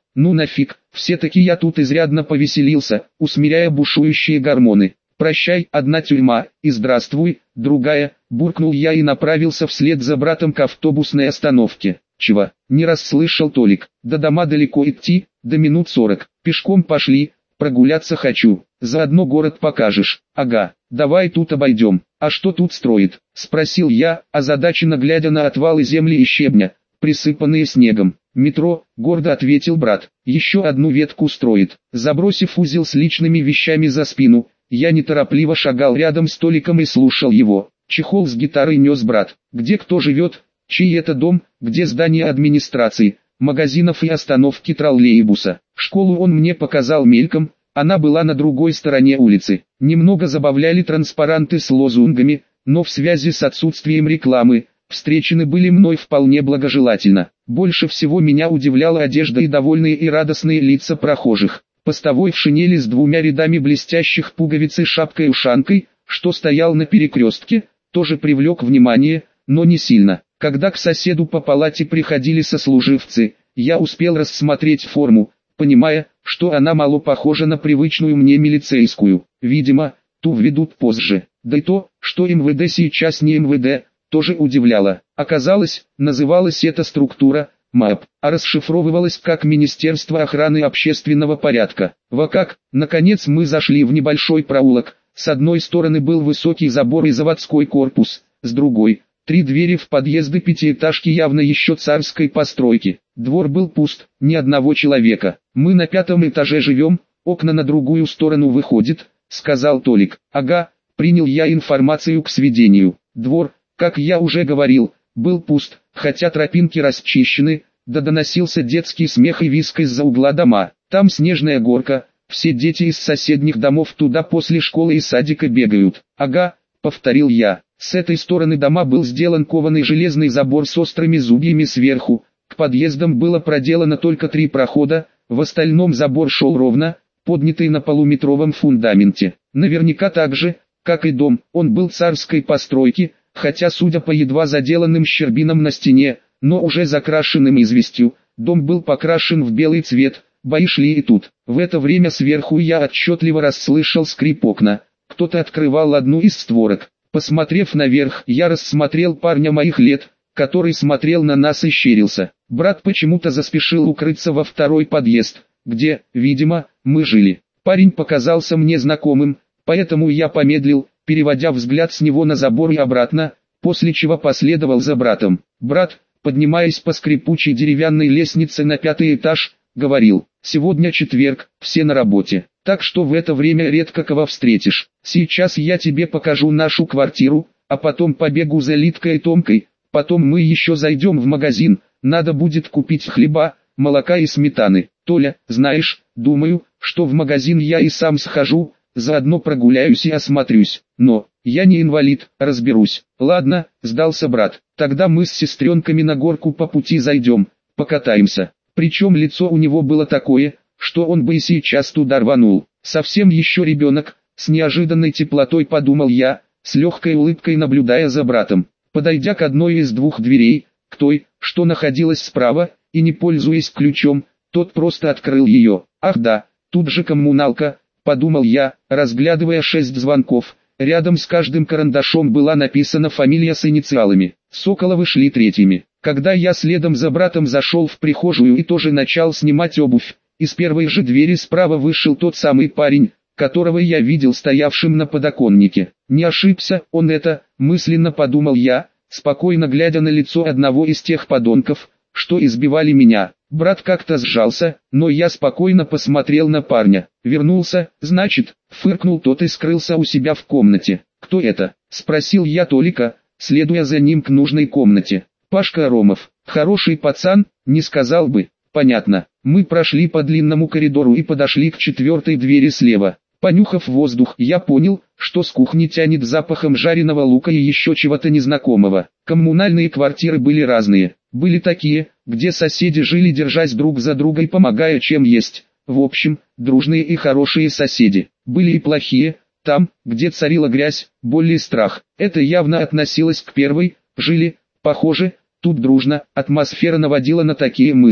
Ну нафиг, все-таки я тут изрядно повеселился, усмиряя бушующие гормоны. Прощай, одна тюрьма, и здравствуй, другая, буркнул я и направился вслед за братом к автобусной остановке. Чего? Не расслышал Толик. До дома далеко идти, до минут сорок. Пешком пошли, прогуляться хочу. Заодно город покажешь. Ага, давай тут обойдем. А что тут строит? Спросил я, озадаченно глядя на отвалы земли и щебня, присыпанные снегом. Метро, гордо ответил брат. Еще одну ветку строит. Забросив узел с личными вещами за спину, я неторопливо шагал рядом с Толиком и слушал его. Чехол с гитарой нес брат. Где кто живет? Чей это дом? Где здание администрации, магазинов и остановки троллейбуса? Школу он мне показал мельком, она была на другой стороне улицы. Немного забавляли транспаранты с лозунгами, но в связи с отсутствием рекламы, встречены были мной вполне благожелательно. Больше всего меня удивляла одежда и довольные и радостные лица прохожих. Постовой в шинели с двумя рядами блестящих пуговиц и шапкой-ушанкой, что стоял на перекрестке, тоже привлек внимание, но не сильно. Когда к соседу по палате приходили сослуживцы, я успел рассмотреть форму, понимая, что она мало похожа на привычную мне милицейскую. Видимо, ту введут позже. Да и то, что эм вэ дэ сейчас не эм вэ дэ, тоже удивляло. Оказалось, называлась эта структура МАП, а расшифровывалась как Министерство охраны общественного порядка. Во как, наконец мы зашли в небольшой проулок. С одной стороны был высокий забор и заводской корпус, с другой – три двери в подъезды пятиэтажки явно еще царской постройки. Двор был пуст, ни одного человека. Мы на пятом этаже живем, окна на другую сторону выходят, сказал Толик. Ага, принял я информацию к сведению. Двор, как я уже говорил, был пуст, хотя тропинки расчищены, да доносился детский смех и визг из-за угла дома. Там снежная горка, все дети из соседних домов туда после школы и садика бегают. Ага, повторил я. С этой стороны дома был сделан кованый железный забор с острыми зубьями сверху, к подъездам было проделано только три прохода, в остальном забор шел ровно, поднятый на полуметровом фундаменте. Наверняка так же, как и дом, он был царской постройки, хотя судя по едва заделанным щербинам на стене, но уже закрашенным известью, дом был покрашен в белый цвет, бои шли и тут. В это время сверху я отчетливо расслышал скрип окна, кто-то открывал одну из створок. Посмотрев наверх, я рассмотрел парня моих лет, который смотрел на нас и щерился. Брат почему-то заспешил укрыться во второй подъезд, где, видимо, мы жили. Парень показался мне знакомым, поэтому я помедлил, переводя взгляд с него на забор и обратно, после чего последовал за братом. Брат, поднимаясь по скрипучей деревянной лестнице на пятый этаж, говорил: «Сегодня четверг, все на работе, так что в это время редко кого встретишь. Сейчас я тебе покажу нашу квартиру, а потом побегу за Литкой и Томкой, потом мы еще зайдем в магазин, надо будет купить хлеба, молока и сметаны. Толя, знаешь, думаю, что в магазин я и сам схожу, заодно прогуляюсь и осмотрюсь, но я не инвалид, разберусь». «Ладно», сдался брат, «тогда мы с сестренками на горку по пути зайдем, покатаемся». Причем лицо у него было такое, что он бы и сейчас туда рванул. Совсем еще ребенок, с неожиданной теплотой подумал я, с легкой улыбкой наблюдая за братом. Подойдя к одной из двух дверей, к той, что находилась справа, и не пользуясь ключом, тот просто открыл ее. «Ах да, тут же коммуналка», подумал я, разглядывая шесть звонков. Рядом с каждым карандашом была написана фамилия с инициалами. Соколовы шли третьими. Когда я следом за братом зашел в прихожую и тоже начал снимать обувь, из первой же двери справа вышел тот самый парень, которого я видел стоявшим на подоконнике. Не ошибся он это, мысленно подумал я, спокойно глядя на лицо одного из тех подонков, что избивали меня. Брат как-то сжался, но я спокойно посмотрел на парня. «Вернулся, значит?» — фыркнул тот и скрылся у себя в комнате. «Кто это?» — спросил я Толика, следуя за ним к нужной комнате. «Пашка Ромов. Хороший пацан, не сказал бы». «Понятно». Мы прошли по длинному коридору и подошли к четвертой двери слева. Понюхав воздух, я понял, что с кухни тянет запахом жареного лука и еще чего-то незнакомого. Коммунальные квартиры были разные. Были такие, где соседи жили держась друг за друга и помогая чем есть. В общем, дружные и хорошие соседи. Были и плохие, там, где царила грязь, боль и страх. Это явно относилось к первой, жили, похоже, тут дружно, атмосфера наводила на такие мысли.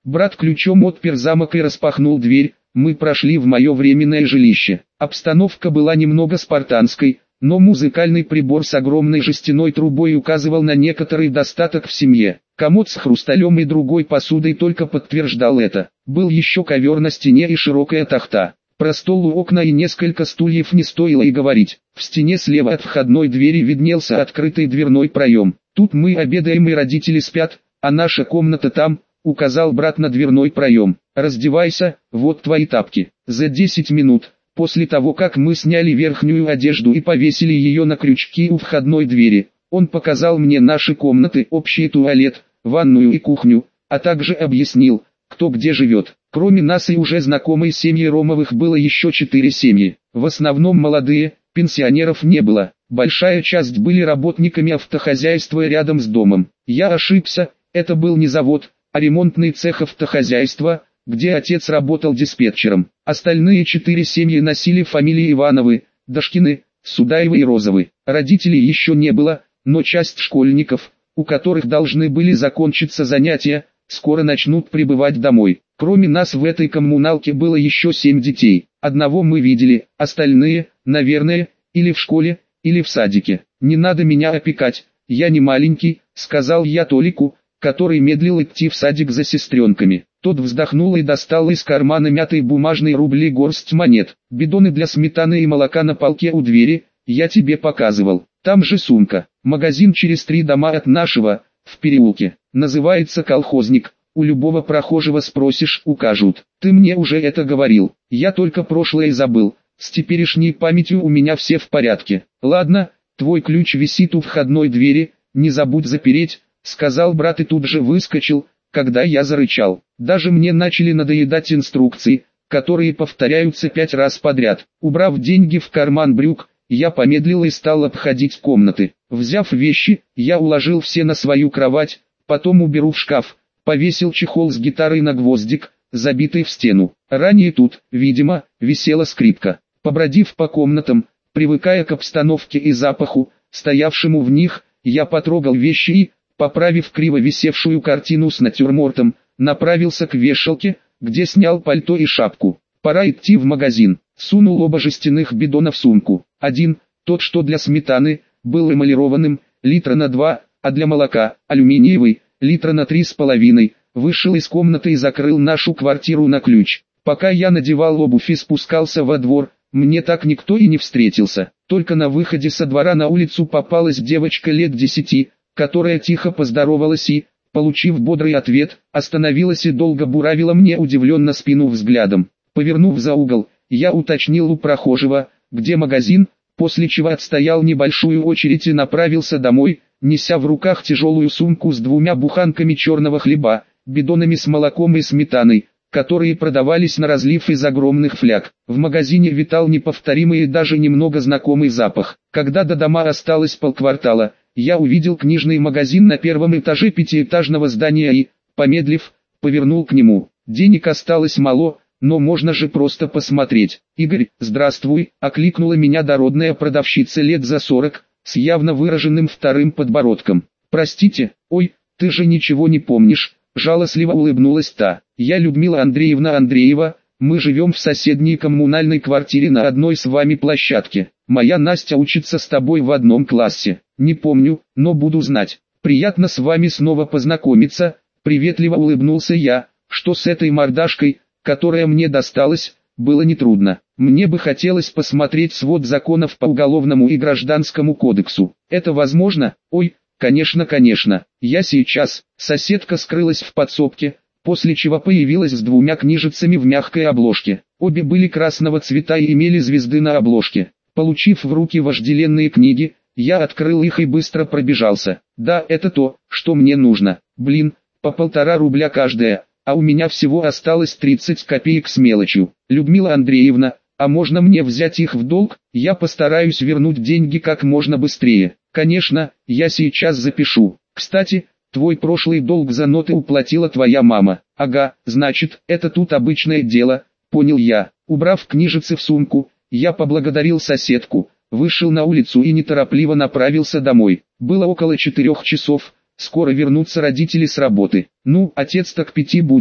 Брат ключом отпер замок и распахнул дверь. Мы прошли в мое временное жилище. Обстановка была немного спартанской, но музыкальный прибор с огромной жестяной трубой указывал на некоторый достаток в семье. Комод с хрусталем и другой посудой только подтверждал это. Был еще ковер на стене и широкая тахта. Про стол у окна и несколько стульев не стоило и говорить. В стене слева от входной двери виднелся открытый дверной проем. Тут мы обедаем и родители спят, а наша комната там, указал брат на дверной проем. Раздевайся, вот твои тапки. За десять минут, после того как мы сняли верхнюю одежду и повесили ее на крючки у входной двери, он показал мне наши комнаты, общий туалет, ванную и кухню, а также объяснил, кто где живет. Кроме нас и уже знакомой семьи Ромовых было еще четыре семьи. В основном молодые, пенсионеров не было. Большая часть были работниками автохозяйства рядом с домом. Я ошибся, это был не завод, а ремонтный цех автохозяйства, где отец работал диспетчером. Остальные четыре семьи носили фамилии Ивановы, Дашкины, Судаевы и Розовы. Родителей еще не было, но часть школьников, у которых должны были закончиться занятия, скоро начнут прибывать домой. Кроме нас в этой коммуналке было еще семь детей. Одного мы видели, остальные, наверное, или в школе, или в садике. «Не надо меня опекать, я не маленький», — сказал я Толику, который медлил идти в садик за сестренками. Тот вздохнул и достал из кармана мятые бумажные рубли горсть монет. «Бидоны для сметаны и молока на полке у двери, я тебе показывал. Там же сумка. Магазин через три дома от нашего, в переулке. Называется «Колхозник». У любого прохожего спросишь, укажут. Ты мне уже это говорил. Я только прошлое забыл. С теперешней памятью у меня все в порядке. Ладно, твой ключ висит у входной двери, не забудь запереть», — сказал брат и тут же выскочил, когда я зарычал. Даже мне начали надоедать инструкции, которые повторяются пять раз подряд. Убрав деньги в карман брюк, я помедлил и стал обходить комнаты. Взяв вещи, я уложил все на свою кровать, потом уберу в шкаф, повесил чехол с гитарой на гвоздик, забитый в стену. Ранее тут, видимо, висела скрипка. Побродив по комнатам, привыкая к обстановке и запаху, стоявшему в них, я потрогал вещи и, поправив криво висевшую картину с натюрмортом, направился к вешалке, где снял пальто и шапку. Пора идти в магазин. Сунул оба жестяных бидона в сумку. Один, тот что для сметаны, был эмалированным, литра на два, а для молока, алюминиевый, литра на три с половиной. Вышел из комнаты и закрыл нашу квартиру на ключ. Пока я надевал обувь и спускался во двор, мне так никто и не встретился. Только на выходе со двора на улицу попалась девочка лет десяти, которая тихо поздоровалась и, получив бодрый ответ, остановилась и долго буравила мне удивленно спину взглядом. Повернув за угол, я уточнил у прохожего, где магазин, после чего отстоял небольшую очередь и направился домой, неся в руках тяжелую сумку с двумя буханками черного хлеба, бидонами с молоком и сметаной, которые продавались на разлив из огромных фляг. В магазине витал неповторимый и даже немного знакомый запах. Когда до дома осталось полквартала, я увидел книжный магазин на первом этаже пятиэтажного здания и, помедлив, повернул к нему. Денег осталось мало, но можно же просто посмотреть. «Игорь, здравствуй», — окликнула меня дородная продавщица лет за сорок, с явно выраженным вторым подбородком. «Простите, ой, ты же ничего не помнишь», — жалостливо улыбнулась та. «Я Людмила Андреевна Андреева, мы живем в соседней коммунальной квартире на одной с вами площадке. Моя Настя учится с тобой в одном классе. Не помню, но буду знать. Приятно с вами снова познакомиться», — приветливо улыбнулся я, что с этой мордашкой, которая мне досталась, было нетрудно. Мне бы хотелось посмотреть свод законов по уголовному и гражданскому кодексу. Это возможно? Ой, конечно, конечно. Я сейчас. Соседка скрылась в подсобке, после чего появилась с двумя книжицами в мягкой обложке. Обе были красного цвета и имели звезды на обложке. Получив в руки вожделенные книги, я открыл их и быстро пробежался. Да, это то, что мне нужно. Блин, по полтора рубля каждая. А у меня всего осталось тридцать копеек с мелочью. Людмила Андреевна, а можно мне взять их в долг? Я постараюсь вернуть деньги как можно быстрее. Конечно, я сейчас запишу. Кстати, твой прошлый долг за ноты уплатила твоя мама. Ага, значит, это тут обычное дело, понял я. Убрав книжицы в сумку, я поблагодарил соседку, вышел на улицу и неторопливо направился домой. Было около четырех часов. Скоро вернутся родители с работы. Ну, отец-то к пяти будет,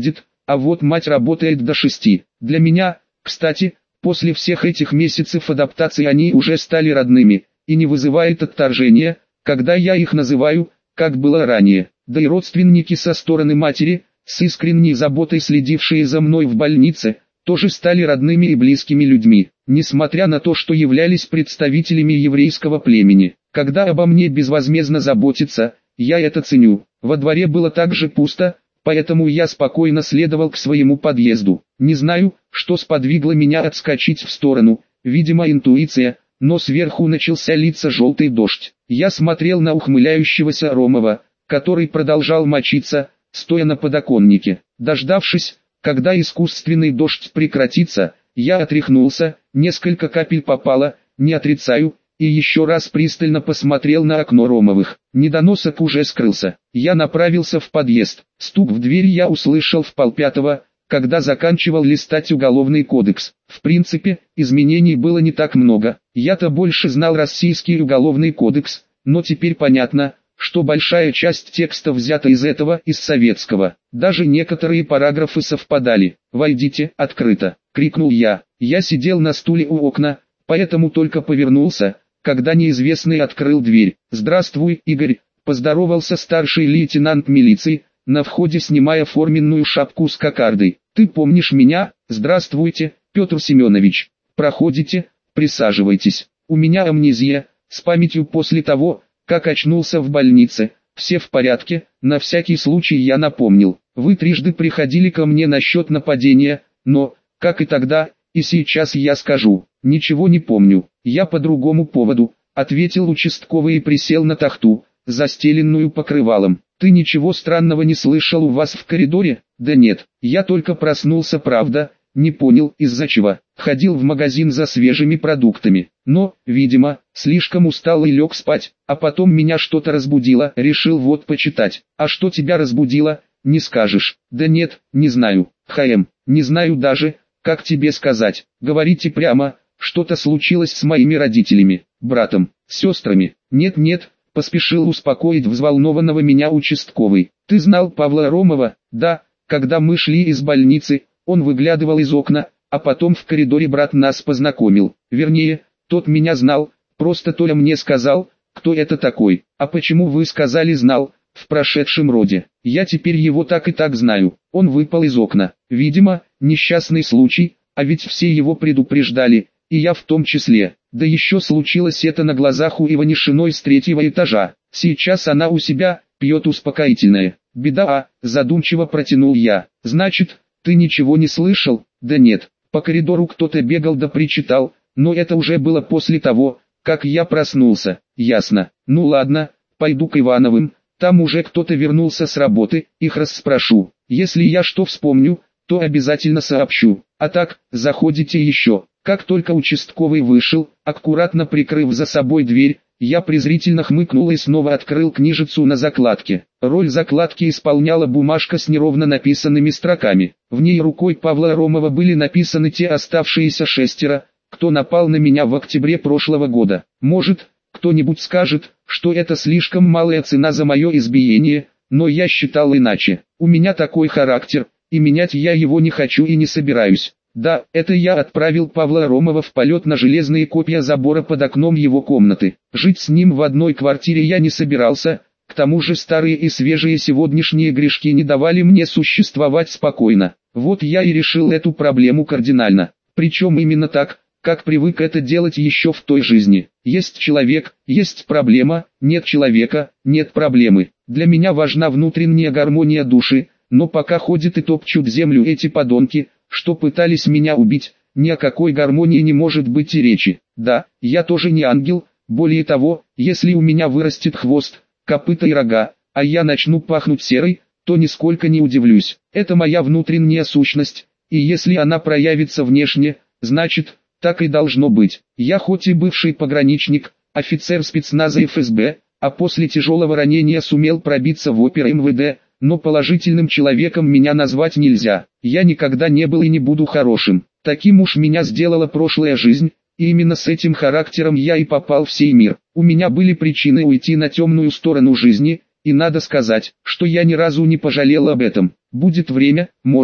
а вот мать работает до шести. Для меня, кстати, после всех этих месяцев адаптации они уже стали родными, и не вызывает отторжения, когда я их называю, как было ранее. Да и родственники со стороны матери, с искренней заботой следившие за мной в больнице, тоже стали родными и близкими людьми, несмотря на то, что являлись представителями еврейского племени. Когда обо мне безвозмездно заботятся, я это ценю. Во дворе было также пусто, поэтому я спокойно следовал к своему подъезду. Не знаю, что сподвигло меня отскочить в сторону, видимо интуиция, но сверху начался литься желтый дождь. Я смотрел на ухмыляющегося Ромова, который продолжал мочиться, стоя на подоконнике. Дождавшись, когда искусственный дождь прекратится, я отряхнулся, несколько капель попало, не отрицаю, и еще раз пристально посмотрел на окно Ромовых. Недоносок уже скрылся. Я направился в подъезд. Стук в дверь я услышал в полпятого, когда заканчивал листать уголовный кодекс. В принципе, изменений было не так много. Я-то больше знал российский уголовный кодекс, но теперь понятно, что большая часть текста взята из этого, из советского. Даже некоторые параграфы совпадали. «Войдите, открыто!» — крикнул я. Я сидел на стуле у окна, поэтому только повернулся, когда неизвестный открыл дверь. «Здравствуй, Игорь», — поздоровался старший лейтенант милиции, на входе снимая форменную шапку с кокардой. «Ты помнишь меня? Здравствуйте, Петр Семенович. Проходите, присаживайтесь. У меня амнезия, с памятью после того, как очнулся в больнице. Все в порядке?» На всякий случай я напомнил. «Вы трижды приходили ко мне насчет нападения, но, как и тогда, и сейчас я скажу, ничего не помню. Я по другому поводу», — ответил участковый и присел на тахту, застеленную покрывалом. «Ты ничего странного не слышал у вас в коридоре?» «Да нет, я только проснулся, правда, не понял, из-за чего. Ходил в магазин за свежими продуктами, но, видимо, слишком устал и лег спать, а потом меня что-то разбудило, решил вот почитать». «А что тебя разбудило, не скажешь?» «Да нет, не знаю, ХМ, не знаю даже, как тебе сказать. Говорите прямо, что-то случилось с моими родителями, братом, сестрами?» «Нет-нет», — поспешил успокоить взволнованного меня участковый. «Ты знал Павла Ромова?» «Да, когда мы шли из больницы, он выглядывал из окна, а потом в коридоре брат нас познакомил. Вернее, тот меня знал, просто Толя мне сказал, кто это такой». «А почему вы сказали знал?» «В прошедшем роде. Я теперь его так и так знаю. Он выпал из окна. Видимо, несчастный случай, а ведь все его предупреждали, и я в том числе. Да еще случилось это на глазах у Иванишиной с третьего этажа. Сейчас она у себя, пьет успокоительное». «Беда, а», задумчиво протянул я. «Значит, ты ничего не слышал?» «Да нет, по коридору кто-то бегал да причитал, но это уже было после того, как я проснулся». «Ясно. Ну ладно, пойду к Ивановым, там уже кто-то вернулся с работы, их расспрошу. Если я что вспомню, то обязательно сообщу. А так, заходите еще». Как только участковый вышел, аккуратно прикрыв за собой дверь, я презрительно хмыкнул и снова открыл книжицу на закладке. Роль закладки исполняла бумажка с неровно написанными строками. В ней рукой Павла Ромова были написаны те оставшиеся шестеро, кто напал на меня в октябре прошлого года. Может, кто-нибудь скажет, что это слишком малая цена за мое избиение, но я считал иначе. У меня такой характер, и менять я его не хочу и не собираюсь. Да, это я отправил Павла Ромова в полет на железные копья забора под окном его комнаты. Жить с ним в одной квартире я не собирался, к тому же старые и свежие сегодняшние грешки не давали мне существовать спокойно. Вот я и решил эту проблему кардинально. Причем именно так, как привык это делать еще в той жизни. Есть человек, есть проблема, нет человека, нет проблемы. Для меня важна внутренняя гармония души, но пока ходят и топчут землю эти подонки, что пытались меня убить, ни о какой гармонии не может быть и речи. Да, я тоже не ангел, более того, если у меня вырастет хвост, копыта и рога, а я начну пахнуть серой, то нисколько не удивлюсь. Это моя внутренняя сущность, и если она проявится внешне, значит, так и должно быть. Я хоть и бывший пограничник, офицер спецназа эф эс бэ, а после тяжелого ранения сумел пробиться в опер эм вэ дэ, но положительным человеком меня назвать нельзя. Я никогда не был и не буду хорошим. Таким уж меня сделала прошлая жизнь, и именно с этим характером я и попал в сей мир. У меня были причины уйти на темную сторону жизни, и надо сказать, что я ни разу не пожалел об этом. Будет время, может,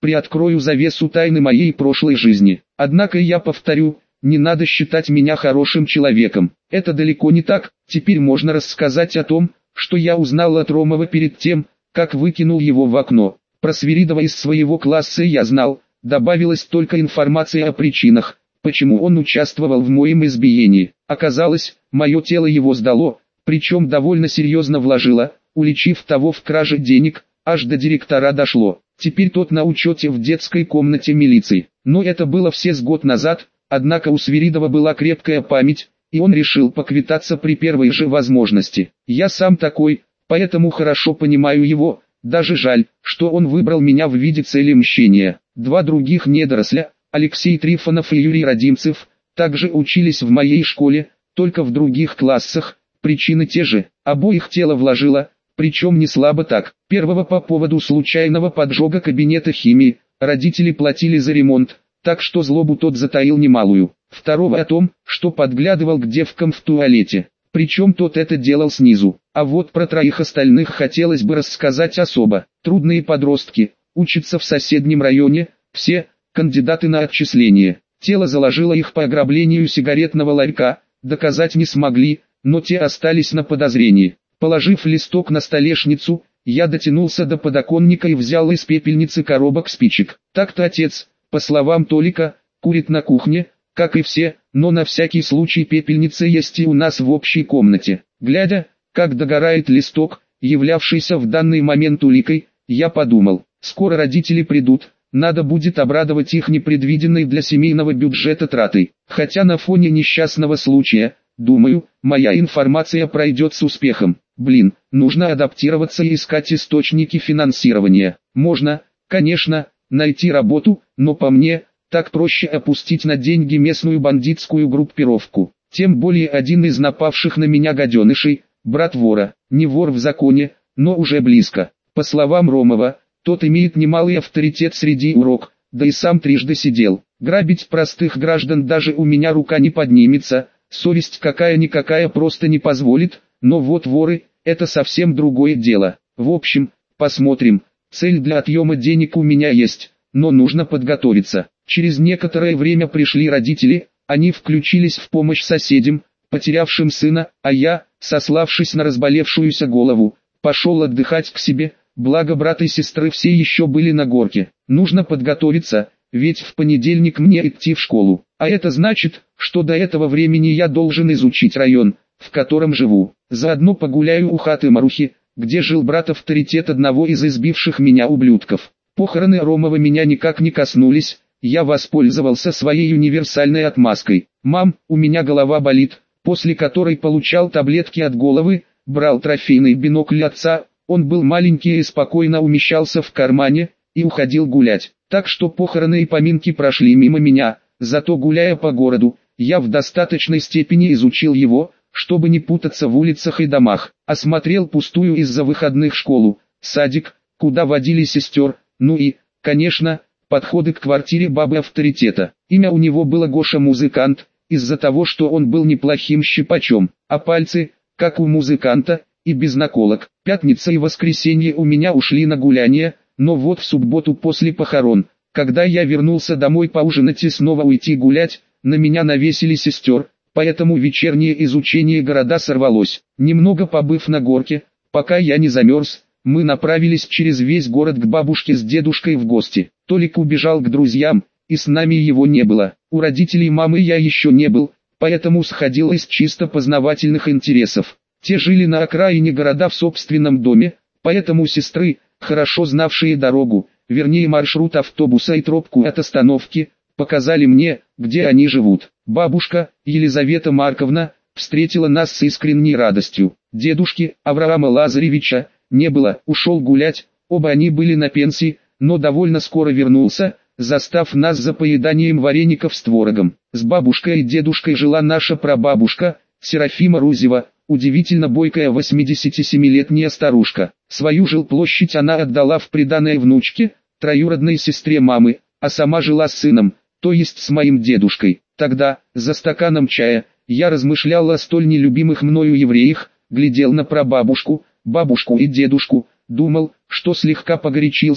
приоткрою завесу тайны моей прошлой жизни. Однако я повторю, не надо считать меня хорошим человеком. Это далеко не так. Теперь можно рассказать о том, что я узнал от Ромова перед тем, как выкинул его в окно. Про Свиридова из своего класса я знал, добавилась только информация о причинах, почему он участвовал в моем избиении. Оказалось, мое тело его сдало, причем довольно серьезно вложило, уличив того в краже денег, аж до директора дошло. Теперь тот на учете в детской комнате милиции. Но это было все с год назад, однако у Свиридова была крепкая память, и он решил поквитаться при первой же возможности. Я сам такой, поэтому хорошо понимаю его, даже жаль, что он выбрал меня в виде цели мщения. Два других недоросля, Алексей Трифонов и Юрий Родимцев, также учились в моей школе, только в других классах, причины те же, обоих тело вложило, причем не слабо так. Первого по поводу случайного поджога кабинета химии, родители платили за ремонт, так что злобу тот затаил немалую. Второго о том, что подглядывал к девкам в туалете, причем тот это делал снизу. А вот про троих остальных хотелось бы рассказать особо. Трудные подростки, учатся в соседнем районе, все кандидаты на отчисление. Тело заложило их по ограблению сигаретного ларька, доказать не смогли, но те остались на подозрении. Положив листок на столешницу, я дотянулся до подоконника и взял из пепельницы коробок спичек. Так-то отец, по словам Толика, курит на кухне, как и все, но на всякий случай пепельница есть и у нас в общей комнате. Глядя, как догорает листок, являвшийся в данный момент уликой, я подумал, скоро родители придут, надо будет обрадовать их непредвиденной для семейного бюджета тратой. Хотя на фоне несчастного случая, думаю, моя информация пройдет с успехом. Блин, нужно адаптироваться и искать источники финансирования. Можно, конечно, найти работу, но по мне, так проще опустить на деньги местную бандитскую группировку. Тем более один из напавших на меня гаденышей, брат вора, не вор в законе, но уже близко. По словам Ромова, тот имеет немалый авторитет среди урок, да и сам трижды сидел. Грабить простых граждан даже у меня рука не поднимется, совесть какая-никакая просто не позволит, но вот воры, это совсем другое дело. В общем, посмотрим, цель для отъема денег у меня есть, но нужно подготовиться. Через некоторое время пришли родители, они включились в помощь соседям, потерявшим сына, а я, сославшись на разболевшуюся голову, пошел отдыхать к себе, благо брат и сестры все еще были на горке. Нужно подготовиться, ведь в понедельник мне идти в школу, а это значит, что до этого времени я должен изучить район, в котором живу. Заодно погуляю у хаты Марухи, где жил брат авторитет одного из избивших меня ублюдков. Похороны Ромова меня никак не коснулись, я воспользовался своей универсальной отмазкой. «Мам, у меня голова болит», после которой получал таблетки от головы, брал трофейный бинокль отца, он был маленький и спокойно умещался в кармане, и уходил гулять. Так что похороны и поминки прошли мимо меня, зато гуляя по городу, я в достаточной степени изучил его, чтобы не путаться в улицах и домах. Осмотрел пустую из-за выходных школу, садик, куда водили сестер, ну и, конечно, подходы к квартире бабы авторитета. Имя у него было Гоша Музыкант, из-за того, что он был неплохим щипачом, а пальцы, как у музыканта, и без наколок. Пятница и воскресенье у меня ушли на гуляние, но вот в субботу после похорон, когда я вернулся домой поужинать и снова уйти гулять, на меня навесили сестер, поэтому вечернее изучение города сорвалось. Немного побыв на горке, пока я не замерз, мы направились через весь город к бабушке с дедушкой в гости. Толик убежал к друзьям, и с нами его не было. У родителей мамы я еще не был, поэтому сходил из чисто познавательных интересов. Те жили на окраине города в собственном доме, поэтому сестры, хорошо знавшие дорогу, вернее маршрут автобуса и тропку от остановки, показали мне, где они живут. Бабушка, Елизавета Марковна, встретила нас с искренней радостью. Дедушки, Авраама Лазаревича, не было, ушел гулять, оба они были на пенсии, но довольно скоро вернулся, застав нас за поеданием вареников с творогом. С бабушкой и дедушкой жила наша прабабушка, Серафима Рузева, удивительно бойкая восьмидесятисемилетняя старушка. Свою жилплощадь она отдала в приданое внучке, троюродной сестре мамы, а сама жила с сыном, то есть с моим дедушкой. Тогда, за стаканом чая, я размышлял о столь нелюбимых мною евреях, глядел на прабабушку, бабушку и дедушку, думал, что слегка погорячился,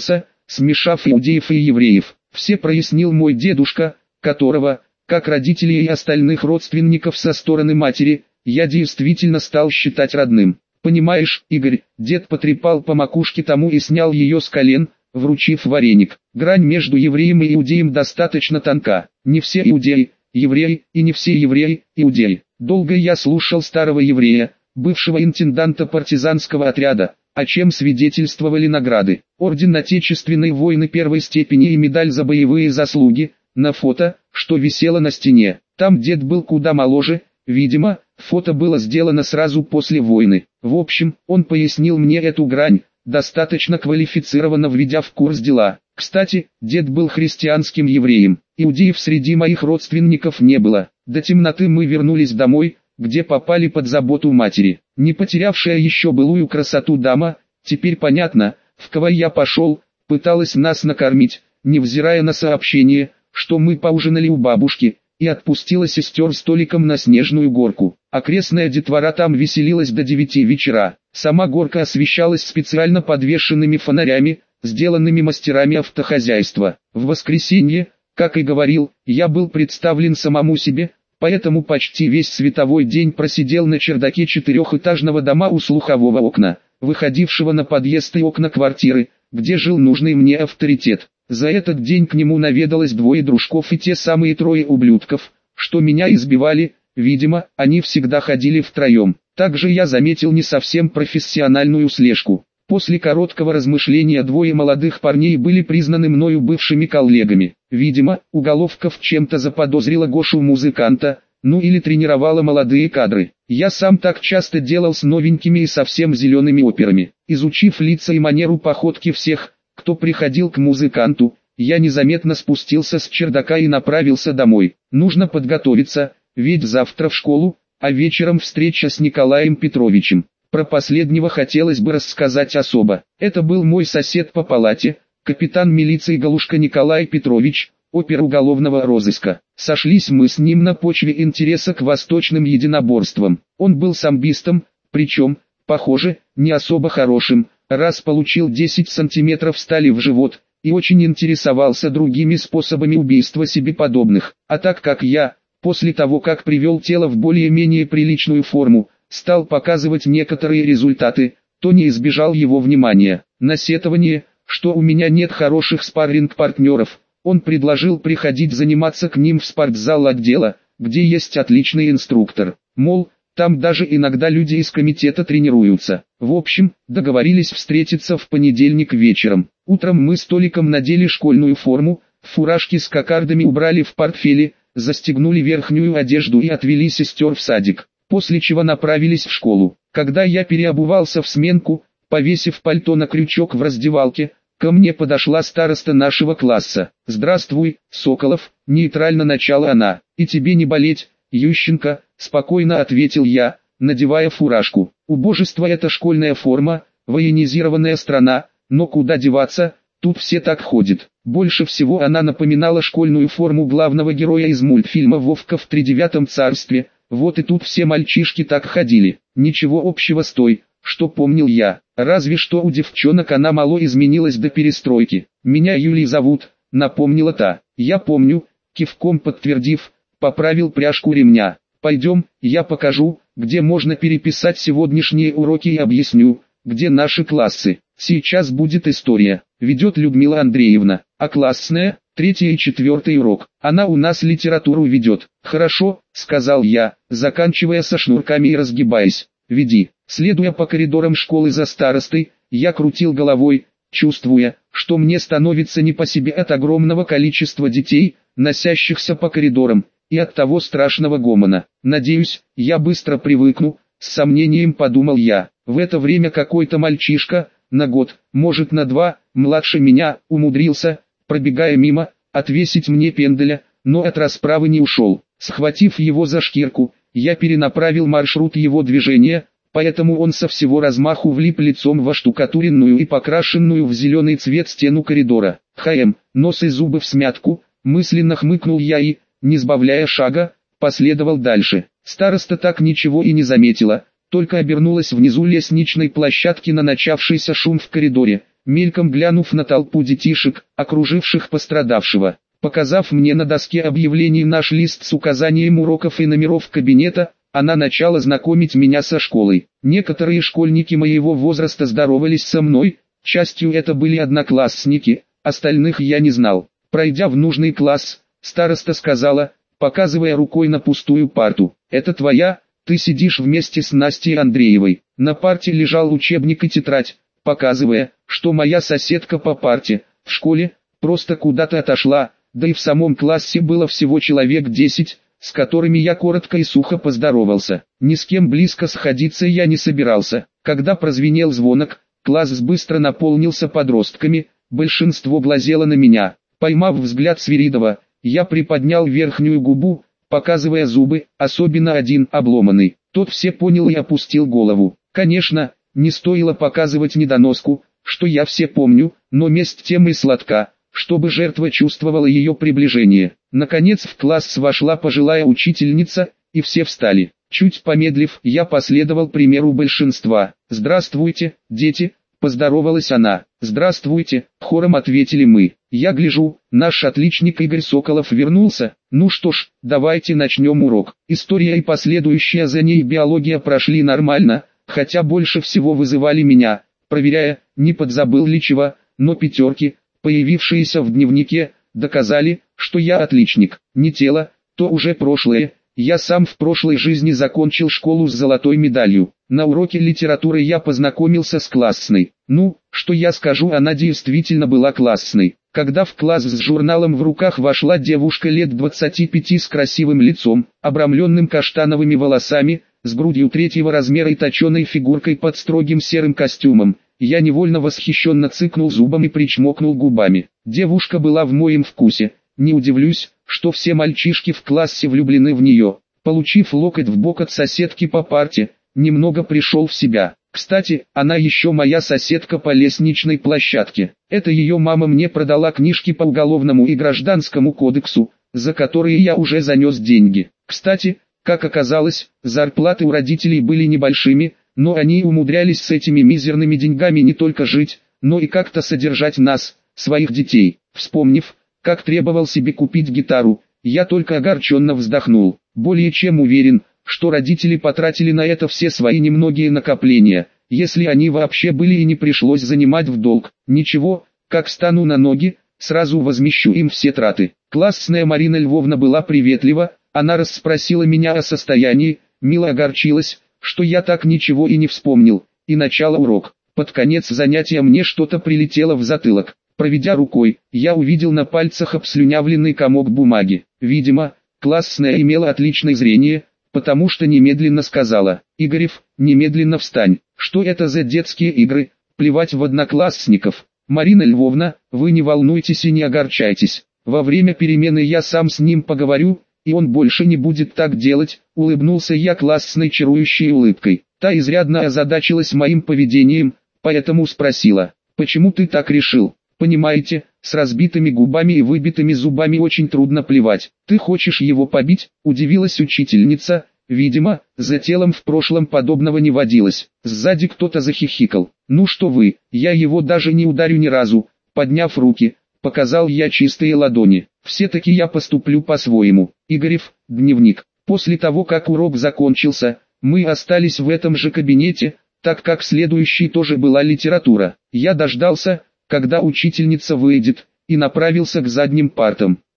смешав иудеев и евреев. Все прояснил мой дедушка, которого, как родителей и остальных родственников со стороны матери, я действительно стал считать родным. Понимаешь, Игорь, дед потрепал по макушке тому и снял ее с колен, вручив вареник. Грань между евреем и иудеем достаточно тонка. Не все иудеи – евреи, и не все евреи – иудеи. Долго я слушал старого еврея, бывшего интенданта партизанского отряда, о чем свидетельствовали награды. Орден Отечественной войны первой степени и медаль за боевые заслуги, на фото, что висело на стене. Там дед был куда моложе, видимо, фото было сделано сразу после войны. В общем, он пояснил мне эту грань, достаточно квалифицированно введя в курс дела. Кстати, дед был христианским евреем, иудеев среди моих родственников не было. До темноты мы вернулись домой, где попали под заботу матери. Не потерявшая еще былую красоту дама, теперь понятно, в кого я пошел, пыталась нас накормить, невзирая на сообщение, что мы поужинали у бабушки, и отпустила сестер столиком на снежную горку. Окрестная детвора там веселилась до девяти вечера. Сама горка освещалась специально подвешенными фонарями, сделанными мастерами автохозяйства. В воскресенье, как и говорил, я был представлен самому себе, поэтому почти весь световой день просидел на чердаке четырехэтажного дома у слухового окна, выходившего на подъезд и окна квартиры, где жил нужный мне авторитет. За этот день к нему наведалось двое дружков и те самые трое ублюдков, что меня избивали, видимо, они всегда ходили втроем. Также я заметил не совсем профессиональную слежку. После короткого размышления двое молодых парней были признаны мною бывшими коллегами. Видимо, уголовка в чем-то заподозрила Гошу-музыканта, ну или тренировала молодые кадры. Я сам так часто делал с новенькими и совсем зелеными операми. Изучив лица и манеру походки всех, кто приходил к музыканту, я незаметно спустился с чердака и направился домой. Нужно подготовиться, ведь завтра в школу, а вечером встреча с Николаем Петровичем. Про последнего хотелось бы рассказать особо. Это был мой сосед по палате, капитан милиции Галушка Николай Петрович, опер уголовного розыска. Сошлись мы с ним на почве интереса к восточным единоборствам. Он был самбистом, причем, похоже, не особо хорошим, раз получил десять сантиметров стали в живот, и очень интересовался другими способами убийства себе подобных. А так как я, после того как привел тело в более-менее приличную форму, стал показывать некоторые результаты, то не избежал его внимания. На сетование, что у меня нет хороших спарринг-партнеров, он предложил приходить заниматься к ним в спортзал отдела, где есть отличный инструктор. Мол, там даже иногда люди из комитета тренируются. В общем, договорились встретиться в понедельник вечером. Утром мы с Толиком надели школьную форму, фуражки с кокардами убрали в портфели, застегнули верхнюю одежду и отвели сестер в садик. После чего направились в школу. Когда я переобувался в сменку, повесив пальто на крючок в раздевалке, ко мне подошла староста нашего класса. «Здравствуй, Соколов», — нейтрально начала она. «И тебе не болеть, Ющенко», — спокойно ответил я, надевая фуражку. «Убожество — это школьная форма, военизированная страна, но куда деваться, тут все так ходят». Больше всего она напоминала школьную форму главного героя из мультфильма «Вовка в тридевятом царстве». Вот и тут все мальчишки так ходили. Ничего общего с той, что помнил я. Разве что у девчонок она мало изменилась до перестройки. «Меня Юлией зовут», — напомнила та. «Я помню», кивком подтвердив, поправил пряжку ремня. «Пойдем, я покажу, где можно переписать сегодняшние уроки и объясню, где наши классы. Сейчас будет история. Ведет Людмила Андреевна, а классная, третий и четвертый урок. Она у нас литературу ведет». «Хорошо», — сказал я, заканчивая со шнурками и разгибаясь. «Веди». Следуя по коридорам школы за старостой, я крутил головой, чувствуя, что мне становится не по себе от огромного количества детей, носящихся по коридорам, и от того страшного гомона. «Надеюсь, я быстро привыкну», — с сомнением подумал я. В это время какой-то мальчишка, на год, может на два, младше меня, умудрился, пробегая мимо, отвесить мне пенделя, но от расправы не ушел. Схватив его за шкирку, я перенаправил маршрут его движения, поэтому он со всего размаху влип лицом во штукатуренную и покрашенную в зеленый цвет стену коридора. «ХМ, нос и зубы всмятку», мысленно хмыкнул я и, не сбавляя шага, последовал дальше. Староста так ничего и не заметила, только обернулась внизу лестничной площадки на начавшийся шум в коридоре, мельком глянув на толпу детишек, окруживших пострадавшего. Показав мне на доске объявлений наш лист с указанием уроков и номеров кабинета, она начала знакомить меня со школой. Некоторые школьники моего возраста здоровались со мной, частью это были одноклассники, остальных я не знал. Пройдя в нужный класс, староста сказала, показывая рукой на пустую парту: «Это твоя, ты сидишь вместе с Настей Андреевой». На парте лежал учебник и тетрадь, показывая, что моя соседка по парте, в школе, просто куда-то отошла, да и в самом классе было всего человек десять, с которыми я коротко и сухо поздоровался. Ни с кем близко сходиться я не собирался. Когда прозвенел звонок, класс быстро наполнился подростками, большинство глазело на меня. Поймав взгляд Свиридова, я приподнял верхнюю губу, показывая зубы, особенно один обломанный. Тот все понял и опустил голову. Конечно, не стоило показывать недоноску, что я все помню, но месть тем и сладка, чтобы жертва чувствовала ее приближение. Наконец в класс вошла пожилая учительница, и все встали. Чуть помедлив, я последовал примеру большинства. «Здравствуйте, дети», — поздоровалась она. «Здравствуйте», — хором ответили мы. «Я гляжу, наш отличник Игорь Соколов вернулся. Ну что ж, давайте начнем урок». История и последующая за ней биология прошли нормально, хотя больше всего вызывали меня, проверяя, не подзабыл ли чего, но пятерки, появившиеся в дневнике, доказали, что я отличник. Не тело, то уже прошлое. Я сам в прошлой жизни закончил школу с золотой медалью. На уроке литературы я познакомился с классной. Ну, что я скажу, она действительно была классной. Когда в класс с журналом в руках вошла девушка лет двадцати пяти с красивым лицом, обрамленным каштановыми волосами, с грудью третьего размера и точеной фигуркой под строгим серым костюмом, я невольно восхищенно цыкнул зубом и причмокнул губами. Девушка была в моем вкусе. Не удивлюсь, что все мальчишки в классе влюблены в нее. Получив локоть в бок от соседки по парте, немного пришел в себя. Кстати, она еще моя соседка по лестничной площадке. Это ее мама мне продала книжки по уголовному и гражданскому кодексу, за которые я уже занес деньги. Кстати, как оказалось, зарплаты у родителей были небольшими, но они умудрялись с этими мизерными деньгами не только жить, но и как-то содержать нас, своих детей. Вспомнив, как требовал себе купить гитару, я только огорченно вздохнул. Более чем уверен, что родители потратили на это все свои немногие накопления, если они вообще были и не пришлось занимать в долг. Ничего, как стану на ноги, сразу возмещу им все траты. Классная Марина Львовна была приветлива, она расспросила меня о состоянии, мило огорчилась, что я так ничего и не вспомнил, и начала урок. Под конец занятия мне что-то прилетело в затылок. Проведя рукой, я увидел на пальцах обслюнявленный комок бумаги. Видимо, классная имела отличное зрение, потому что немедленно сказала: «Игорев, немедленно встань». Что это за детские игры, плевать в одноклассников. Марина Львовна, вы не волнуйтесь и не огорчайтесь. Во время перемены я сам с ним поговорю, и он больше не будет так делать, улыбнулся я классной чарующей улыбкой. Та изрядно озадачилась моим поведением, поэтому спросила: «Почему ты так решил?» «Понимаете, с разбитыми губами и выбитыми зубами очень трудно плевать. Ты хочешь его побить?» – удивилась учительница. Видимо, за телом в прошлом подобного не водилось. Сзади кто-то захихикал. «Ну что вы, я его даже не ударю ни разу». Подняв руки, показал я чистые ладони. «Все-таки я поступлю по-своему». Игорев, дневник. После того, как урок закончился, мы остались в этом же кабинете, так как следующей тоже была литература. Я дождался, когда учительница выйдет, и направился к задним партам.